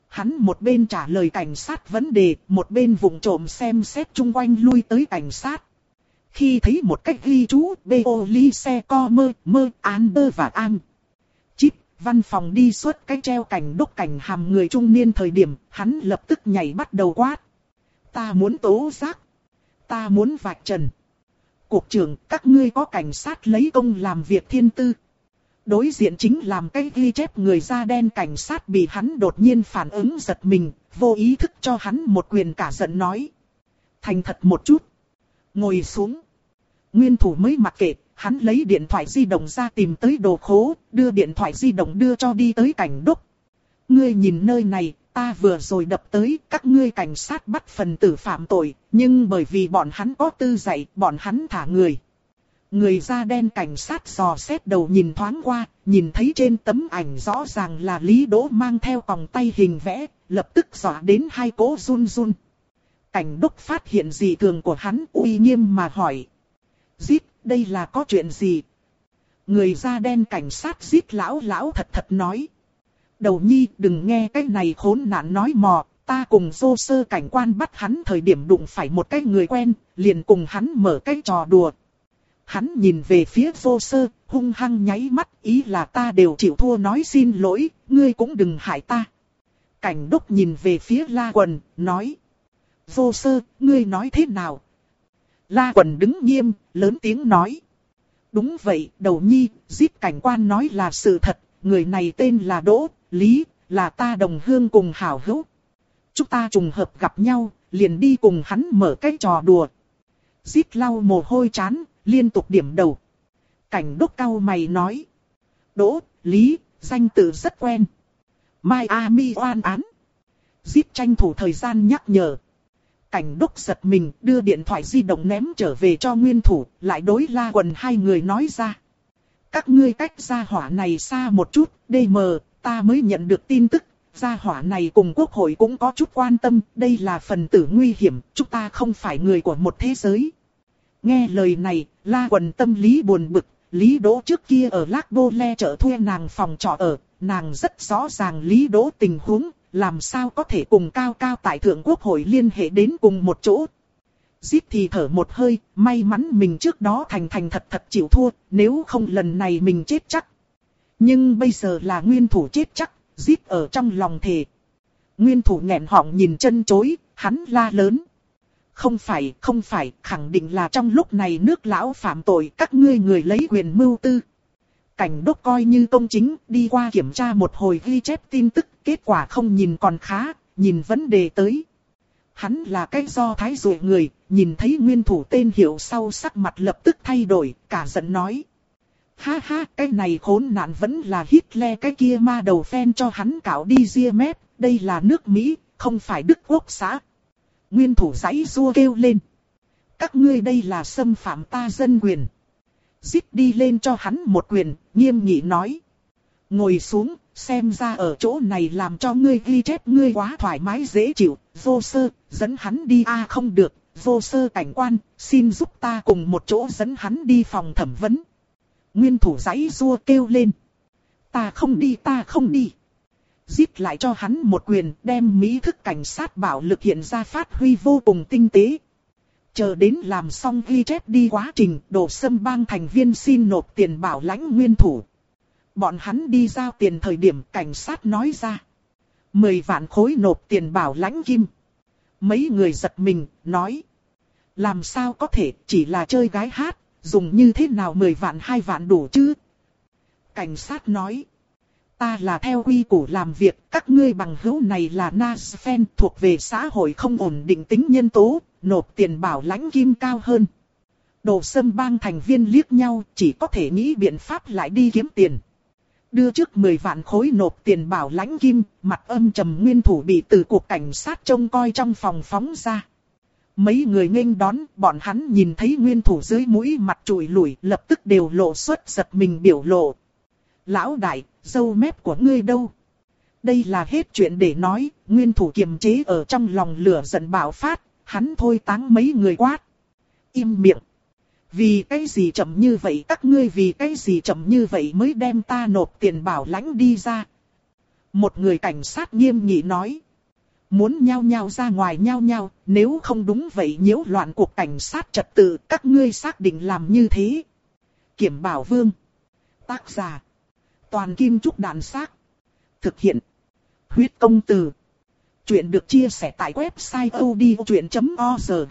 Hắn một bên trả lời cảnh sát vấn đề, một bên vụng trộm xem xét chung quanh lui tới cảnh sát. Khi thấy một cách ghi chú Beolice Comer, Mơ, Ander và Am Chip, văn phòng đi suốt cái treo cảnh đốc cảnh hàm người trung niên thời điểm, hắn lập tức nhảy bắt đầu quát. Ta muốn tố giác. Ta muốn vạch trần. Cục trưởng, các ngươi có cảnh sát lấy công làm việc thiên tư. Đối diện chính làm cái ghi chép người da đen cảnh sát bị hắn đột nhiên phản ứng giật mình, vô ý thức cho hắn một quyền cả giận nói. Thành thật một chút. Ngồi xuống. Nguyên thủ mới mặc kệ, hắn lấy điện thoại di động ra tìm tới đồ khố, đưa điện thoại di động đưa cho đi tới cảnh đốc. Ngươi nhìn nơi này, ta vừa rồi đập tới, các ngươi cảnh sát bắt phần tử phạm tội, nhưng bởi vì bọn hắn có tư dạy, bọn hắn thả người. Người da đen cảnh sát dò xét đầu nhìn thoáng qua, nhìn thấy trên tấm ảnh rõ ràng là Lý Đỗ mang theo còng tay hình vẽ, lập tức dọa đến hai cỗ run run. Cảnh đốc phát hiện dị thường của hắn uy nghiêm mà hỏi. Giết, đây là có chuyện gì? Người da đen cảnh sát giết lão lão thật thật nói. Đầu nhi đừng nghe cái này khốn nạn nói mò, ta cùng vô sơ cảnh quan bắt hắn thời điểm đụng phải một cái người quen, liền cùng hắn mở cái trò đùa. Hắn nhìn về phía vô sơ, hung hăng nháy mắt, ý là ta đều chịu thua nói xin lỗi, ngươi cũng đừng hại ta. Cảnh đốc nhìn về phía La Quần, nói. Vô sơ, ngươi nói thế nào? La Quần đứng nghiêm, lớn tiếng nói. Đúng vậy, đầu nhi, giết cảnh quan nói là sự thật, người này tên là Đỗ, Lý, là ta đồng hương cùng hảo hữu. Chúng ta trùng hợp gặp nhau, liền đi cùng hắn mở cái trò đùa. Giết lau mồ hôi trán, liên tục điểm đầu. Cảnh đốc cau mày nói. Đỗ, Lý, danh tự rất quen. Miami oan án. Giết tranh thủ thời gian nhắc nhở. Cảnh đốc giật mình, đưa điện thoại di động ném trở về cho nguyên thủ, lại đối La Quần hai người nói ra. Các ngươi cách gia hỏa này xa một chút, đê mờ, ta mới nhận được tin tức, gia hỏa này cùng quốc hội cũng có chút quan tâm, đây là phần tử nguy hiểm, chúng ta không phải người của một thế giới. Nghe lời này, La Quần tâm lý buồn bực, Lý Đỗ trước kia ở Lác Bô Le chợ thuê nàng phòng trọ ở, nàng rất rõ ràng Lý Đỗ tình huống, làm sao có thể cùng cao cao tại Thượng Quốc hội liên hệ đến cùng một chỗ. Giết thì thở một hơi, may mắn mình trước đó thành thành thật thật chịu thua, nếu không lần này mình chết chắc. Nhưng bây giờ là nguyên thủ chết chắc, giết ở trong lòng thề. Nguyên thủ nghẹn họng nhìn chân chối, hắn la lớn. Không phải, không phải, khẳng định là trong lúc này nước lão phạm tội, các ngươi người lấy quyền mưu tư. Cảnh đốc coi như công chính, đi qua kiểm tra một hồi ghi chép tin tức, kết quả không nhìn còn khá, nhìn vấn đề tới. Hắn là cái do thái ruồi người, nhìn thấy nguyên thủ tên hiệu sau sắc mặt lập tức thay đổi, cả giận nói. Ha ha, cái này khốn nạn vẫn là Hitler cái kia ma đầu phen cho hắn cạo đi ria mép, đây là nước Mỹ, không phải Đức Quốc xã. Nguyên thủ giãy giụa kêu lên. Các ngươi đây là xâm phạm ta dân quyền. Giết đi lên cho hắn một quyền, nghiêm nghị nói. Ngồi xuống, xem ra ở chỗ này làm cho ngươi ghi chép ngươi quá thoải mái dễ chịu. Vô sơ, dẫn hắn đi a à, không được, vô sơ cảnh quan, xin giúp ta cùng một chỗ dẫn hắn đi phòng thẩm vấn. Nguyên thủ giãy giụa kêu lên. Ta không đi, ta không đi. Giết lại cho hắn một quyền, đem mỹ thức cảnh sát bạo lực hiện ra phát huy vô cùng tinh tế. Chờ đến làm xong ghi chép đi quá trình, Đồ Sâm Bang thành viên xin nộp tiền bảo lãnh nguyên thủ. Bọn hắn đi giao tiền thời điểm cảnh sát nói ra. Mười vạn khối nộp tiền bảo lãnh kim. Mấy người giật mình, nói. Làm sao có thể, chỉ là chơi gái hát, dùng như thế nào mười vạn hai vạn đủ chứ? Cảnh sát nói. Ta là theo quy củ làm việc, các ngươi bằng hữu này là Nasfen thuộc về xã hội không ổn định tính nhân tố, nộp tiền bảo lãnh kim cao hơn. Đồ Sâm Bang thành viên liếc nhau, chỉ có thể nghĩ biện pháp lại đi kiếm tiền. Đưa trước mười vạn khối nộp tiền bảo lãnh kim, mặt âm trầm nguyên thủ bị từ cuộc cảnh sát trông coi trong phòng phóng ra. Mấy người nghênh đón, bọn hắn nhìn thấy nguyên thủ dưới mũi mặt trụi lủi, lập tức đều lộ xuất giật mình biểu lộ. Lão đại, râu mép của ngươi đâu? Đây là hết chuyện để nói, nguyên thủ kiềm chế ở trong lòng lửa giận bạo phát, hắn thôi táng mấy người quát. Im miệng. Vì cái gì chậm như vậy, các ngươi vì cái gì chậm như vậy mới đem ta nộp tiền bảo lãnh đi ra. Một người cảnh sát nghiêm nghị nói. Muốn nhao nhao ra ngoài nhao nhao, nếu không đúng vậy nhiễu loạn cuộc cảnh sát trật tự, các ngươi xác định làm như thế. Kiểm Bảo Vương. Tác giả. Toàn Kim Trúc Đàn Xác. Thực hiện. Huyết Công Từ. Chuyện được chia sẻ tại website odchuyện chấm org.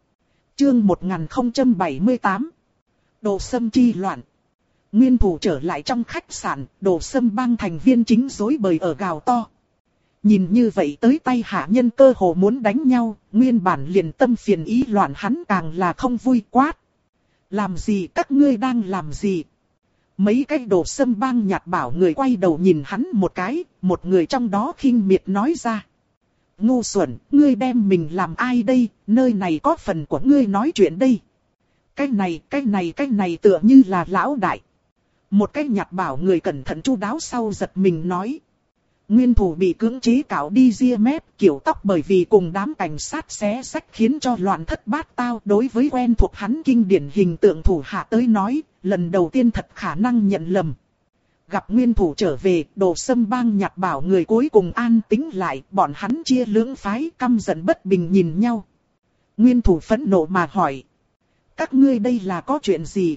Chương một nghìn không trăm bảy mươi tám. Đồ Sâm chi loạn. Nguyên thủ trở lại trong khách sạn, Đồ Sâm bang thành viên chính rối bời ở gào to. Nhìn như vậy tới tay hạ nhân cơ hồ muốn đánh nhau, nguyên bản liền tâm phiền ý loạn hắn càng là không vui quát. Làm gì các ngươi đang làm gì? Mấy cái Đồ Sâm bang nhạt bảo người quay đầu nhìn hắn một cái, một người trong đó khinh miệt nói ra. Ngu xuẩn, ngươi đem mình làm ai đây, nơi này có phần của ngươi nói chuyện đây. Cái này, cái này, cái này tựa như là lão đại. Một cái nhạt bảo người cẩn thận chu đáo sau giật mình nói. Nguyên thủ bị cưỡng chế cạo đi ria mép, kiểu tóc bởi vì cùng đám cảnh sát xé xách khiến cho loạn thất bát tao. Đối với quen thuộc hắn kinh điển hình tượng thủ hạ tới nói, lần đầu tiên thật khả năng nhận lầm. Gặp nguyên thủ trở về, Đồ Sâm bang nhạt bảo người cuối cùng an tĩnh lại, bọn hắn chia lưỡng phái căm giận bất bình nhìn nhau. Nguyên thủ phẫn nộ mà hỏi. Các ngươi đây là có chuyện gì?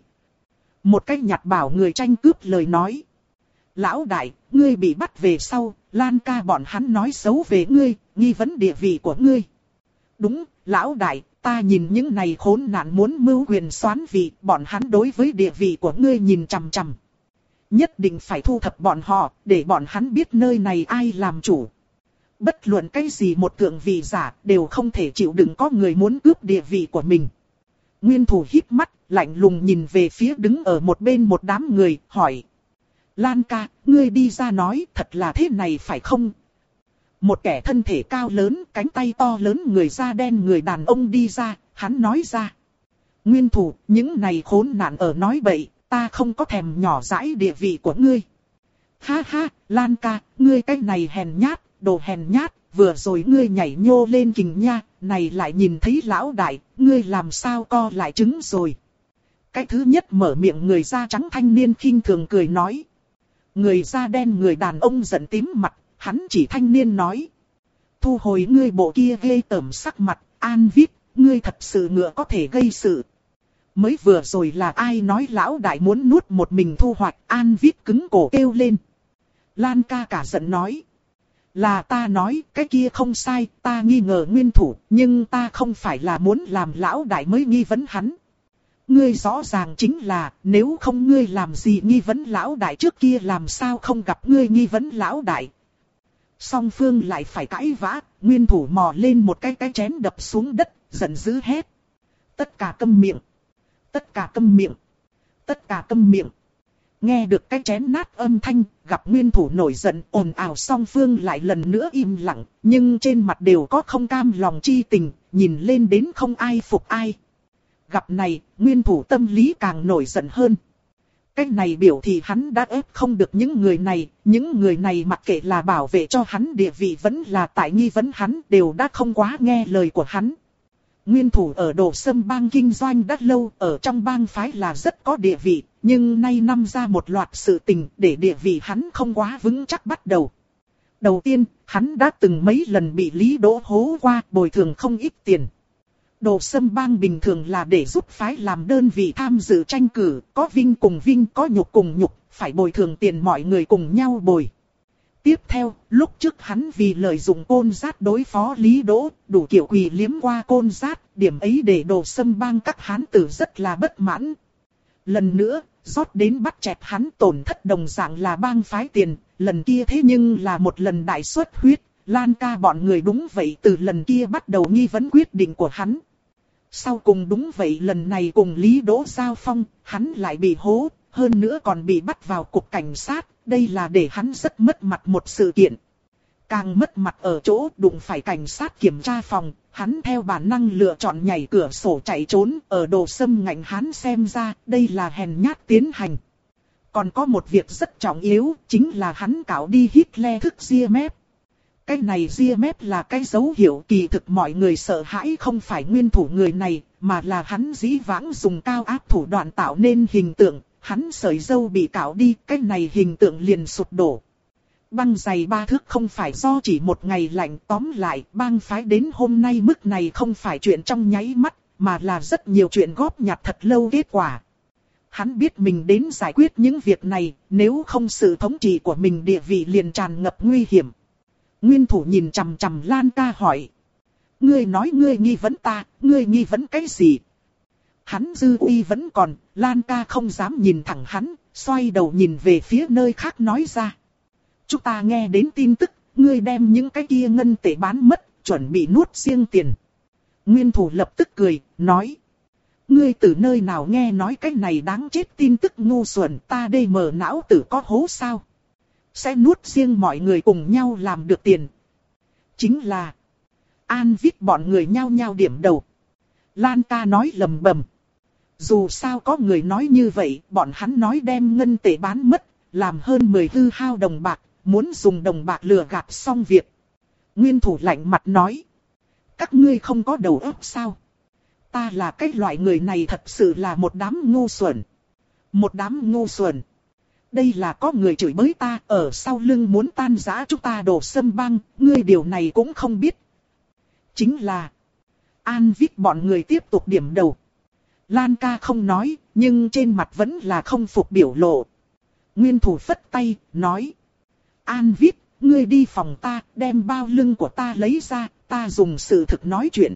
Một cái nhạt bảo người tranh cướp lời nói. Lão đại, ngươi bị bắt về sau, Lan ca bọn hắn nói xấu về ngươi, nghi vấn địa vị của ngươi. Đúng, lão đại, ta nhìn những này khốn nạn muốn mưu quyền soán vị, bọn hắn đối với địa vị của ngươi nhìn chằm chằm. Nhất định phải thu thập bọn họ, để bọn hắn biết nơi này ai làm chủ. Bất luận cái gì một thượng vị giả, đều không thể chịu đựng có người muốn cướp địa vị của mình. Nguyên thủ híp mắt, lạnh lùng nhìn về phía đứng ở một bên một đám người, hỏi. Lan ca, ngươi đi ra nói thật là thế này phải không? Một kẻ thân thể cao lớn, cánh tay to lớn người da đen người đàn ông đi ra, hắn nói ra. Nguyên thủ, những này khốn nạn ở nói bậy, ta không có thèm nhỏ dãi địa vị của ngươi. Ha ha, Lan ca, ngươi cái này hèn nhát, đồ hèn nhát, vừa rồi ngươi nhảy nhô lên kình nha, này lại nhìn thấy lão đại, ngươi làm sao co lại trứng rồi. Cái thứ nhất mở miệng người da trắng thanh niên khinh thường cười nói. Người da đen người đàn ông giận tím mặt, hắn chỉ thanh niên nói. Thu hồi ngươi bộ kia ghê tởm sắc mặt, An Vít, ngươi thật sự ngựa có thể gây sự. Mới vừa rồi là ai nói lão đại muốn nuốt một mình thu hoạch, An Vít cứng cổ kêu lên. Lan ca cả giận nói. Là ta nói, cái kia không sai, ta nghi ngờ nguyên thủ, nhưng ta không phải là muốn làm lão đại mới nghi vấn hắn. Ngươi rõ ràng chính là, nếu không ngươi làm gì nghi vấn lão đại trước kia làm sao không gặp ngươi nghi vấn lão đại. Song phương lại phải cãi vã, nguyên thủ mò lên một cái cái chén đập xuống đất, giận dữ hét. Tất cả câm miệng. Tất cả câm miệng. Tất cả câm miệng. Nghe được cái chén nát âm thanh, gặp nguyên thủ nổi giận ồn ào song phương lại lần nữa im lặng, nhưng trên mặt đều có không cam lòng chi tình, nhìn lên đến không ai phục ai. Gặp này, nguyên thủ tâm lý càng nổi giận hơn. Cái này biểu thì hắn đã ép không được những người này, những người này mặc kệ là bảo vệ cho hắn địa vị vẫn là tại nghi vấn hắn đều đã không quá nghe lời của hắn. Nguyên thủ ở Đồ Sâm bang kinh doanh đã lâu, ở trong bang phái là rất có địa vị, nhưng nay năm ra một loạt sự tình để địa vị hắn không quá vững chắc bắt đầu. Đầu tiên, hắn đã từng mấy lần bị Lý Đỗ hố qua, bồi thường không ít tiền. Đồ Sâm bang bình thường là để giúp phái làm đơn vị tham dự tranh cử, có vinh cùng vinh, có nhục cùng nhục, phải bồi thường tiền mọi người cùng nhau bồi. Tiếp theo, lúc trước hắn vì lợi dụng Côn Giát đối phó Lý Đỗ, đủ kiểu quỳ liếm qua Côn Giát, điểm ấy để Đồ Sâm bang các hán tử rất là bất mãn. Lần nữa, rót đến bắt chẹt hắn tổn thất đồng dạng là bang phái tiền, lần kia thế nhưng là một lần đại xuất huyết, Lan ca bọn người đúng vậy từ lần kia bắt đầu nghi vấn quyết định của hắn. Sau cùng đúng vậy lần này cùng Lý Đỗ giao phong, hắn lại bị hố, hơn nữa còn bị bắt vào cục cảnh sát, đây là để hắn rất mất mặt một sự kiện. Càng mất mặt ở chỗ đụng phải cảnh sát kiểm tra phòng, hắn theo bản năng lựa chọn nhảy cửa sổ chạy trốn, ở Đồ Sâm ngạnh hắn xem ra, đây là hèn nhát tiến hành. Còn có một việc rất trọng yếu, chính là hắn cạo đi Hitler thức ria mép. Cái này ria mép là cái dấu hiệu kỳ thực mọi người sợ hãi không phải nguyên thủ người này, mà là hắn dĩ vãng dùng cao áp thủ đoạn tạo nên hình tượng, hắn sợi râu bị cạo đi, cái này hình tượng liền sụp đổ. Băng dày ba thước không phải do chỉ một ngày lạnh, tóm lại bang phái đến hôm nay mức này không phải chuyện trong nháy mắt, mà là rất nhiều chuyện góp nhặt thật lâu kết quả. Hắn biết mình đến giải quyết những việc này, nếu không sự thống trị của mình địa vị liền tràn ngập nguy hiểm. Nguyên thủ nhìn chằm chằm Lan ca hỏi. Ngươi nói ngươi nghi vấn ta, ngươi nghi vấn cái gì? Hắn dư uy vẫn còn, Lan ca không dám nhìn thẳng hắn, xoay đầu nhìn về phía nơi khác nói ra. Chúng ta nghe đến tin tức, ngươi đem những cái kia ngân tệ bán mất, chuẩn bị nuốt riêng tiền. Nguyên thủ lập tức cười, nói. Ngươi từ nơi nào nghe nói cái này đáng chết tin tức ngu xuẩn, ta đây mờ não tử có hố sao? Sẽ nuốt riêng mọi người cùng nhau làm được tiền. Chính là An Vít bọn người nhao nhao điểm đầu. Lan ca nói lầm bầm. Dù sao có người nói như vậy, bọn hắn nói đem ngân tệ bán mất, làm hơn mười hư hao đồng bạc, muốn dùng đồng bạc lừa gạt xong việc. Nguyên thủ lạnh mặt nói. Các ngươi không có đầu óc sao? Ta là cái loại người này thật sự là một đám ngu xuẩn. Một đám ngu xuẩn. Đây là có người chửi bới ta ở sau lưng muốn tan rã chúng ta Đồ Sâm Bang, ngươi điều này cũng không biết. Chính là An Vít bọn người tiếp tục điểm đầu. Lan ca không nói, nhưng trên mặt vẫn là không phục biểu lộ. Nguyên thủ phất tay, nói. An Vít, ngươi đi phòng ta, đem bao lưng của ta lấy ra, ta dùng sự thực nói chuyện.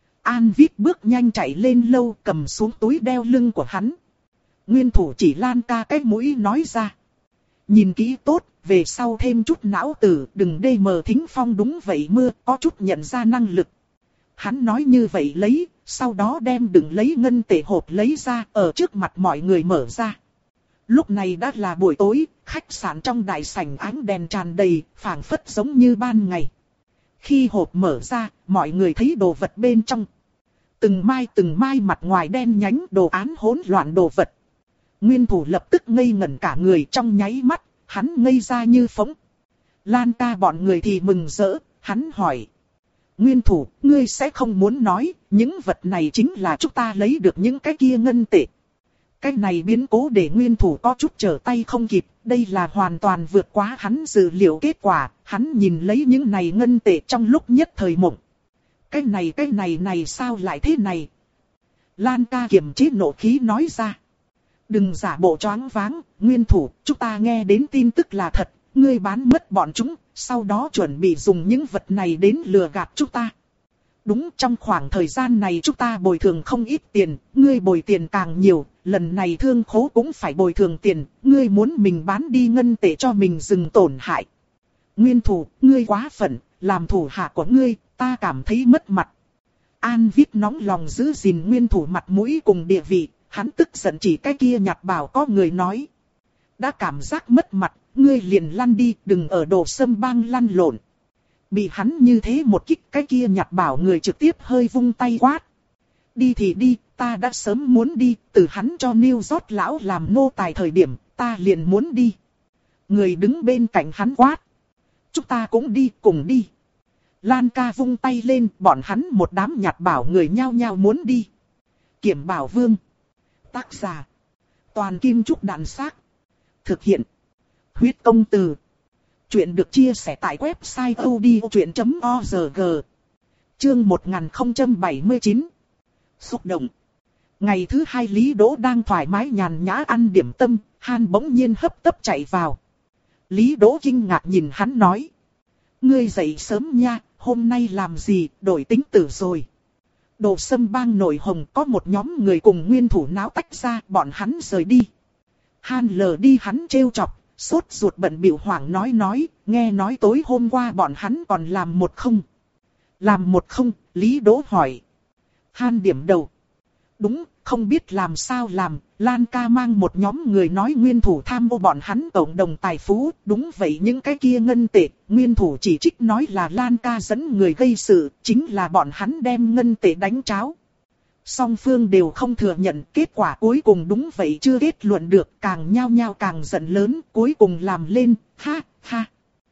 An Vít bước nhanh chạy lên lâu, cầm xuống túi đeo lưng của hắn. Nguyên thủ chỉ Lan ca cái mũi nói ra. Nhìn kỹ tốt, về sau thêm chút não tử, đừng đê mờ thính phong đúng vậy mưa, có chút nhận ra năng lực. Hắn nói như vậy lấy, sau đó đem đừng lấy ngân tệ hộp lấy ra, ở trước mặt mọi người mở ra. Lúc này đã là buổi tối, khách sạn trong đại sảnh ánh đèn tràn đầy, phảng phất giống như ban ngày. Khi hộp mở ra, mọi người thấy đồ vật bên trong. Từng mai từng mai mặt ngoài đen nhánh đồ án hỗn loạn đồ vật. Nguyên thủ lập tức ngây ngẩn cả người trong nháy mắt, hắn ngây ra như phỗng. Lan ca bọn người thì mừng rỡ, hắn hỏi. Nguyên thủ, ngươi sẽ không muốn nói, những vật này chính là chúng ta lấy được những cái kia ngân tệ. Cái này biến cố để nguyên thủ có chút trở tay không kịp, đây là hoàn toàn vượt quá hắn dự liệu kết quả, hắn nhìn lấy những này ngân tệ trong lúc nhất thời mộng. Cái này cái này này sao lại thế này? Lan ca kiềm chế nộ khí nói ra. Đừng giả bộ choáng váng, nguyên thủ, chúng ta nghe đến tin tức là thật, ngươi bán mất bọn chúng, sau đó chuẩn bị dùng những vật này đến lừa gạt chúng ta. Đúng, trong khoảng thời gian này chúng ta bồi thường không ít tiền, ngươi bồi tiền càng nhiều, lần này thương khố cũng phải bồi thường tiền, ngươi muốn mình bán đi ngân tệ cho mình dừng tổn hại. Nguyên thủ, ngươi quá phận, làm thủ hạ của ngươi, ta cảm thấy mất mặt. An Vít nóng lòng giữ gìn nguyên thủ mặt mũi cùng địa vị, hắn tức giận chỉ cái kia nhặt bảo có người nói. Đã cảm giác mất mặt, ngươi liền lăn đi, đừng ở Đồ Sâm Bang lăn lộn. Bị hắn như thế một kích, cái kia nhặt bảo người trực tiếp hơi vung tay quát. Đi thì đi, ta đã sớm muốn đi, từ hắn cho New York lão làm nô tài thời điểm, ta liền muốn đi. Người đứng bên cạnh hắn quát. Chúng ta cũng đi, cùng đi. Lan ca vung tay lên, bọn hắn một đám nhặt bảo người nhao nhao muốn đi. Kiểm Bảo Vương. Tác giả. Toàn Kim Trúc Đàn Xác. Thực hiện. Huyết Công Từ. Chuyện được chia sẻ tại website odchuyện chấm org. Chương một nghìn không trăm bảy mươi chín. Xúc động. Ngày thứ hai Lý Đỗ đang thoải mái nhàn nhã ăn điểm tâm, Han bỗng nhiên hấp tấp chạy vào. Lý Đỗ kinh ngạc nhìn hắn nói. Ngươi dậy sớm nha, hôm nay làm gì, đổi tính tử rồi. Đồ Sâm Bang nổi hồng có một nhóm người cùng nguyên thủ náo tách ra, bọn hắn rời đi. Han lờ đi hắn trêu chọc, sốt ruột bận bịu hoảng nói nói, nghe nói tối hôm qua bọn hắn còn làm một không. Làm một không, Lý Đỗ hỏi. Han điểm đầu. Đúng, không biết làm sao làm, Lan ca mang một nhóm người nói nguyên thủ tham ô bọn hắn cộng đồng tài phú, đúng vậy những cái kia ngân tệ, nguyên thủ chỉ trích nói là Lan ca dẫn người gây sự, chính là bọn hắn đem ngân tệ đánh tráo. Song phương đều không thừa nhận, kết quả cuối cùng đúng vậy chưa kết luận được, càng nhao nhao càng giận lớn, cuối cùng làm lên, ha, ha.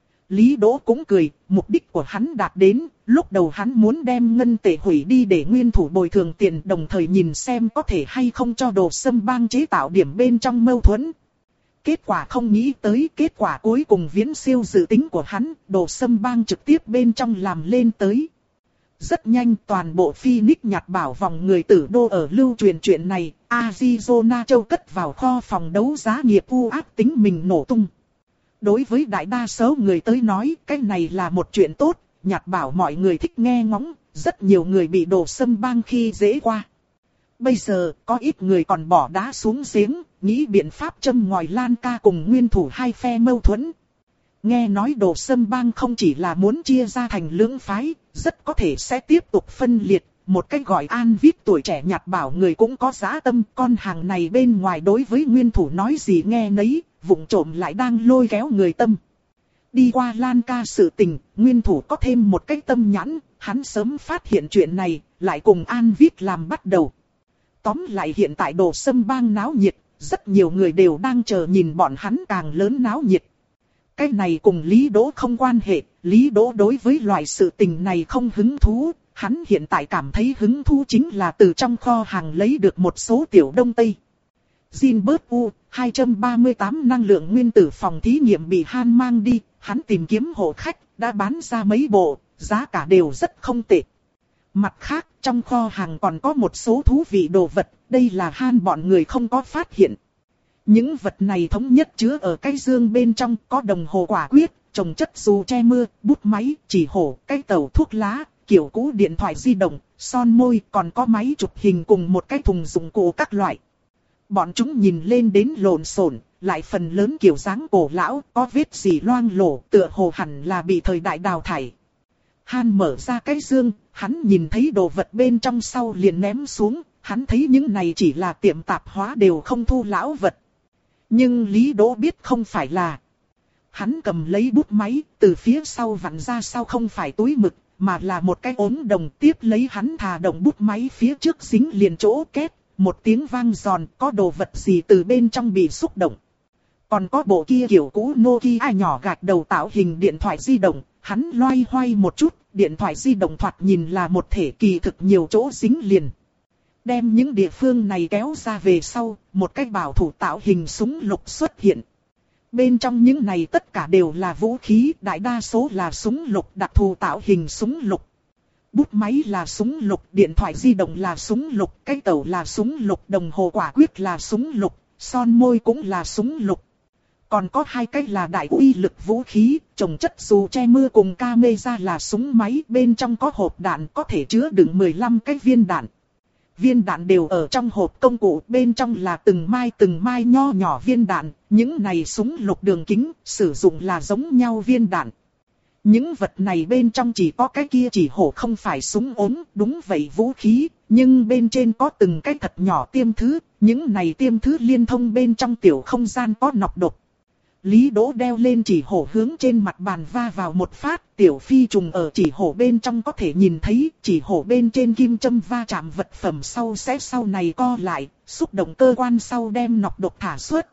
Lý Đỗ cũng cười, mục đích của hắn đạt đến, lúc đầu hắn muốn đem ngân tệ hủy đi để nguyên thủ bồi thường tiền, đồng thời nhìn xem có thể hay không cho Đồ Sâm Bang chế tạo điểm bên trong mâu thuẫn. Kết quả không nghĩ tới, kết quả cuối cùng viễn siêu dự tính của hắn, Đồ Sâm Bang trực tiếp bên trong làm lên tới. Rất nhanh toàn bộ Phoenix nhặt bảo vòng người tử đô ở lưu truyền chuyện này, Arizona châu cất vào kho phòng đấu giá nghiệp u ác tính mình nổ tung. Đối với đại đa số người tới nói, cái này là một chuyện tốt, nhặt bảo mọi người thích nghe ngóng, rất nhiều người bị Đồ Sâm Bang khi dễ qua. Bây giờ, có ít người còn bỏ đá xuống giếng, nghĩ biện pháp châm ngòi Lan Ca cùng nguyên thủ hai phe mâu thuẫn. Nghe nói Đồ Sâm Bang không chỉ là muốn chia ra thành lưỡng phái, rất có thể sẽ tiếp tục phân liệt. Một cách gọi An Viết tuổi trẻ nhặt bảo người cũng có dã tâm, con hàng này bên ngoài đối với nguyên thủ nói gì nghe nấy, vụng trộm lại đang lôi kéo người tâm. Đi qua Lan Ca sự tình, nguyên thủ có thêm một cái tâm nhãn, hắn sớm phát hiện chuyện này, lại cùng An Viết làm bắt đầu. Tóm lại hiện tại Đồ Sâm Bang náo nhiệt, rất nhiều người đều đang chờ nhìn bọn hắn càng lớn náo nhiệt. Cái này cùng Lý Đỗ không quan hệ, Lý Đỗ đối với loại sự tình này không hứng thú, hắn hiện tại cảm thấy hứng thú chính là từ trong kho hàng lấy được một số tiểu đông tây. Zinberg U hai ba tám năng lượng nguyên tử phòng thí nghiệm bị Han mang đi, hắn tìm kiếm hộ khách, đã bán ra mấy bộ, giá cả đều rất không tệ. Mặt khác, trong kho hàng còn có một số thú vị đồ vật, đây là Han bọn người không có phát hiện. Những vật này thống nhất chứa ở cái dương bên trong, có đồng hồ quả quyết, trồng chất dù che mưa, bút máy, chỉ hổ, cái tàu thuốc lá, kiểu cũ điện thoại di động, son môi, còn có máy chụp hình cùng một cái thùng dụng cụ các loại. Bọn chúng nhìn lên đến lộn xộn, lại phần lớn kiểu dáng cổ lão, có vết gì loang lổ, tựa hồ hẳn là bị thời đại đào thải. Han mở ra cái dương, hắn nhìn thấy đồ vật bên trong sau liền ném xuống, hắn thấy những này chỉ là tiệm tạp hóa đều không thu lão vật. Nhưng Lý Đỗ biết không phải là. Hắn cầm lấy bút máy, từ phía sau vặn ra sau không phải túi mực, mà là một cái ốm đồng, tiếp lấy hắn thả động bút máy phía trước dính liền chỗ két, một tiếng vang giòn, có đồ vật gì từ bên trong bị xúc động. Còn có bộ kia kiểu cũ Nokia nhỏ gạch đầu tạo hình điện thoại di động, hắn loay hoay một chút, điện thoại di động thoạt nhìn là một thể kỳ thực nhiều chỗ dính liền. Đem những địa phương này kéo ra về sau, một cái bảo thủ tạo hình súng lục xuất hiện. Bên trong những này tất cả đều là vũ khí, đại đa số là súng lục đặc thù tạo hình súng lục. Bút máy là súng lục, điện thoại di động là súng lục, cái tẩu là súng lục, đồng hồ quả quyết là súng lục, son môi cũng là súng lục. Còn có hai cái là đại uy lực vũ khí, trồng chất dù che mưa cùng camera là súng máy, bên trong có hộp đạn có thể chứa đựng mười lăm cái viên đạn. Viên đạn đều ở trong hộp công cụ, bên trong là từng mai từng mai nho nhỏ viên đạn, những này súng lục đường kính, sử dụng là giống nhau viên đạn. Những vật này bên trong chỉ có cái kia chỉ hổ không phải súng ốm, đúng vậy vũ khí, nhưng bên trên có từng cái thật nhỏ tiêm thứ, những này tiêm thứ liên thông bên trong tiểu không gian có nọc độc. Lý Đỗ đeo lên chỉ hổ hướng trên mặt bàn va vào một phát, tiểu phi trùng ở chỉ hổ bên trong có thể nhìn thấy, chỉ hổ bên trên kim châm va chạm vật phẩm sau sẽ sau này co lại, xúc động cơ quan sau đem nọc độc thả xuất.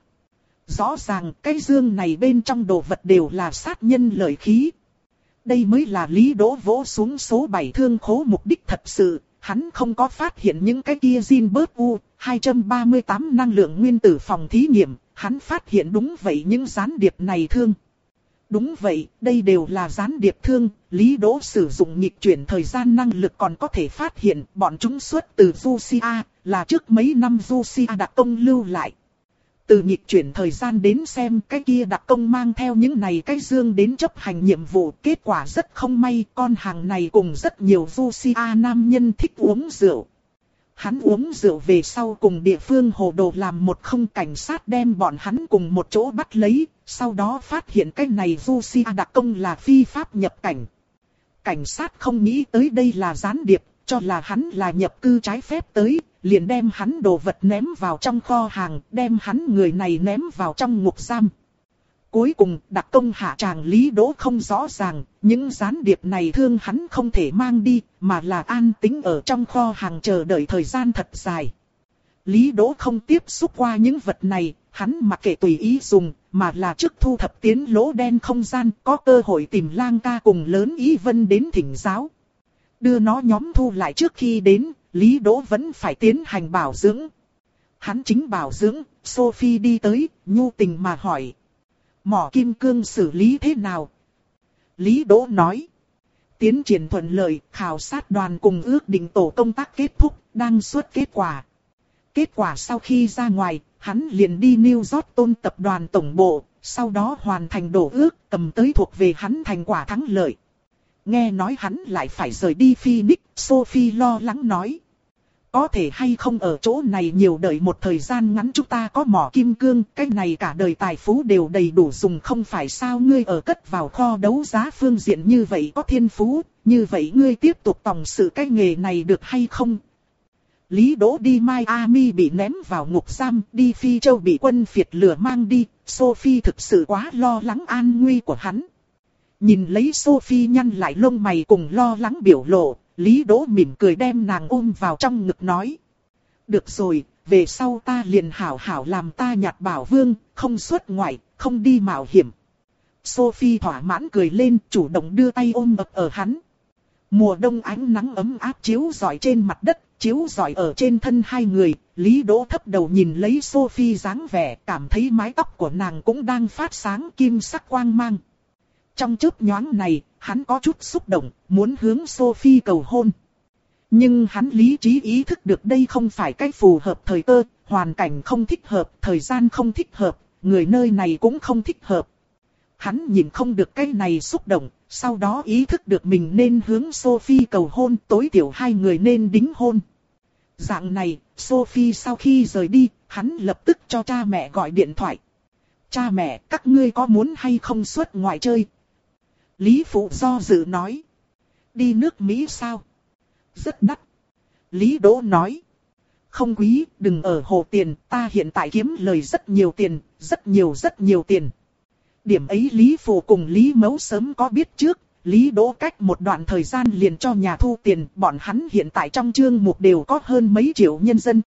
Rõ ràng cái dương này bên trong đồ vật đều là sát nhân lợi khí. Đây mới là Lý Đỗ vỗ xuống số bảy thương khố mục đích thật sự, hắn không có phát hiện những cái kia Zinberg U hai ba tám năng lượng nguyên tử phòng thí nghiệm, hắn phát hiện đúng vậy những gián điệp này thương. Đúng vậy, đây đều là gián điệp thương, Lý Đỗ sử dụng nghịch chuyển thời gian năng lực còn có thể phát hiện bọn chúng xuất từ Russia, là trước mấy năm Russia đặc công lưu lại. Từ nghịch chuyển thời gian đến xem cái kia đặc công mang theo những này cái dương đến chấp hành nhiệm vụ, kết quả rất không may, con hàng này cùng rất nhiều Russia nam nhân thích uống rượu. Hắn uống rượu về sau cùng địa phương hồ đồ làm một không, cảnh sát đem bọn hắn cùng một chỗ bắt lấy, sau đó phát hiện cái này Russia đặc công là phi pháp nhập cảnh. Cảnh sát không nghĩ tới đây là gián điệp, cho là hắn là nhập cư trái phép tới, liền đem hắn đồ vật ném vào trong kho hàng, đem hắn người này ném vào trong ngục giam. Cuối cùng, đặc công hạ tràng Lý Đỗ không rõ ràng, những gián điệp này thương hắn không thể mang đi, mà là an tĩnh ở trong kho hàng chờ đợi thời gian thật dài. Lý Đỗ không tiếp xúc qua những vật này, hắn mặc kệ tùy ý dùng, mà là trước thu thập tiến lỗ đen không gian, có cơ hội tìm Lang Ca cùng Lớn Ý Vân đến thỉnh giáo. Đưa nó nhóm thu lại trước khi đến, Lý Đỗ vẫn phải tiến hành bảo dưỡng. Hắn chính bảo dưỡng, Sophie đi tới, nhu tình mà hỏi. Mỏ kim cương xử lý thế nào? Lý Đỗ nói. Tiến triển thuận lợi, khảo sát đoàn cùng ước định tổ công tác kết thúc, đang xuất kết quả. Kết quả sau khi ra ngoài, hắn liền đi New York tôn tập đoàn tổng bộ, sau đó hoàn thành đổ ước, cầm tới thuộc về hắn thành quả thắng lợi. Nghe nói hắn lại phải rời đi Phoenix, Sophie lo lắng nói. Có thể hay không ở chỗ này nhiều đợi một thời gian ngắn, chúng ta có mỏ kim cương, cái này cả đời tài phú đều đầy đủ dùng, không phải sao? Ngươi ở cất vào kho đấu giá phương diện như vậy có thiên phú, như vậy ngươi tiếp tục tòng sự cái nghề này được hay không? Lý Đỗ đi Miami bị ném vào ngục giam, đi Phi Châu bị quân phiệt lừa mang đi, Sophie thực sự quá lo lắng an nguy của hắn. Nhìn lấy Sophie nhăn lại lông mày cùng lo lắng biểu lộ, Lý Đỗ mỉm cười đem nàng ôm vào trong ngực nói. Được rồi, về sau ta liền hảo hảo làm ta nhặt bảo vương, không xuất ngoại, không đi mạo hiểm. Sophie thỏa mãn cười lên, chủ động đưa tay ôm ập ở hắn. Mùa đông ánh nắng ấm áp chiếu rọi trên mặt đất, chiếu rọi ở trên thân hai người. Lý Đỗ thấp đầu nhìn lấy Sophie dáng vẻ, cảm thấy mái tóc của nàng cũng đang phát sáng kim sắc quang mang. Trong chớp nhoáng này, hắn có chút xúc động, muốn hướng Sophie cầu hôn. Nhưng hắn lý trí ý thức được đây không phải cách phù hợp thời cơ, hoàn cảnh không thích hợp, thời gian không thích hợp, người nơi này cũng không thích hợp. Hắn nhìn không được cái này xúc động, sau đó ý thức được mình nên hướng Sophie cầu hôn, tối thiểu hai người nên đính hôn. Dạng này, Sophie sau khi rời đi, hắn lập tức cho cha mẹ gọi điện thoại. Cha mẹ, các ngươi có muốn hay không xuất ngoại chơi? Lý Phụ do dự nói. Đi nước Mỹ sao? Rất đắt. Lý Đỗ nói. Không quý, đừng ở hồ tiền, ta hiện tại kiếm lời rất nhiều tiền, rất nhiều rất nhiều tiền. Điểm ấy Lý Phụ cùng Lý Mẫu sớm có biết trước, Lý Đỗ cách một đoạn thời gian liền cho nhà thu tiền, bọn hắn hiện tại trong chương mục đều có hơn mấy triệu nhân dân.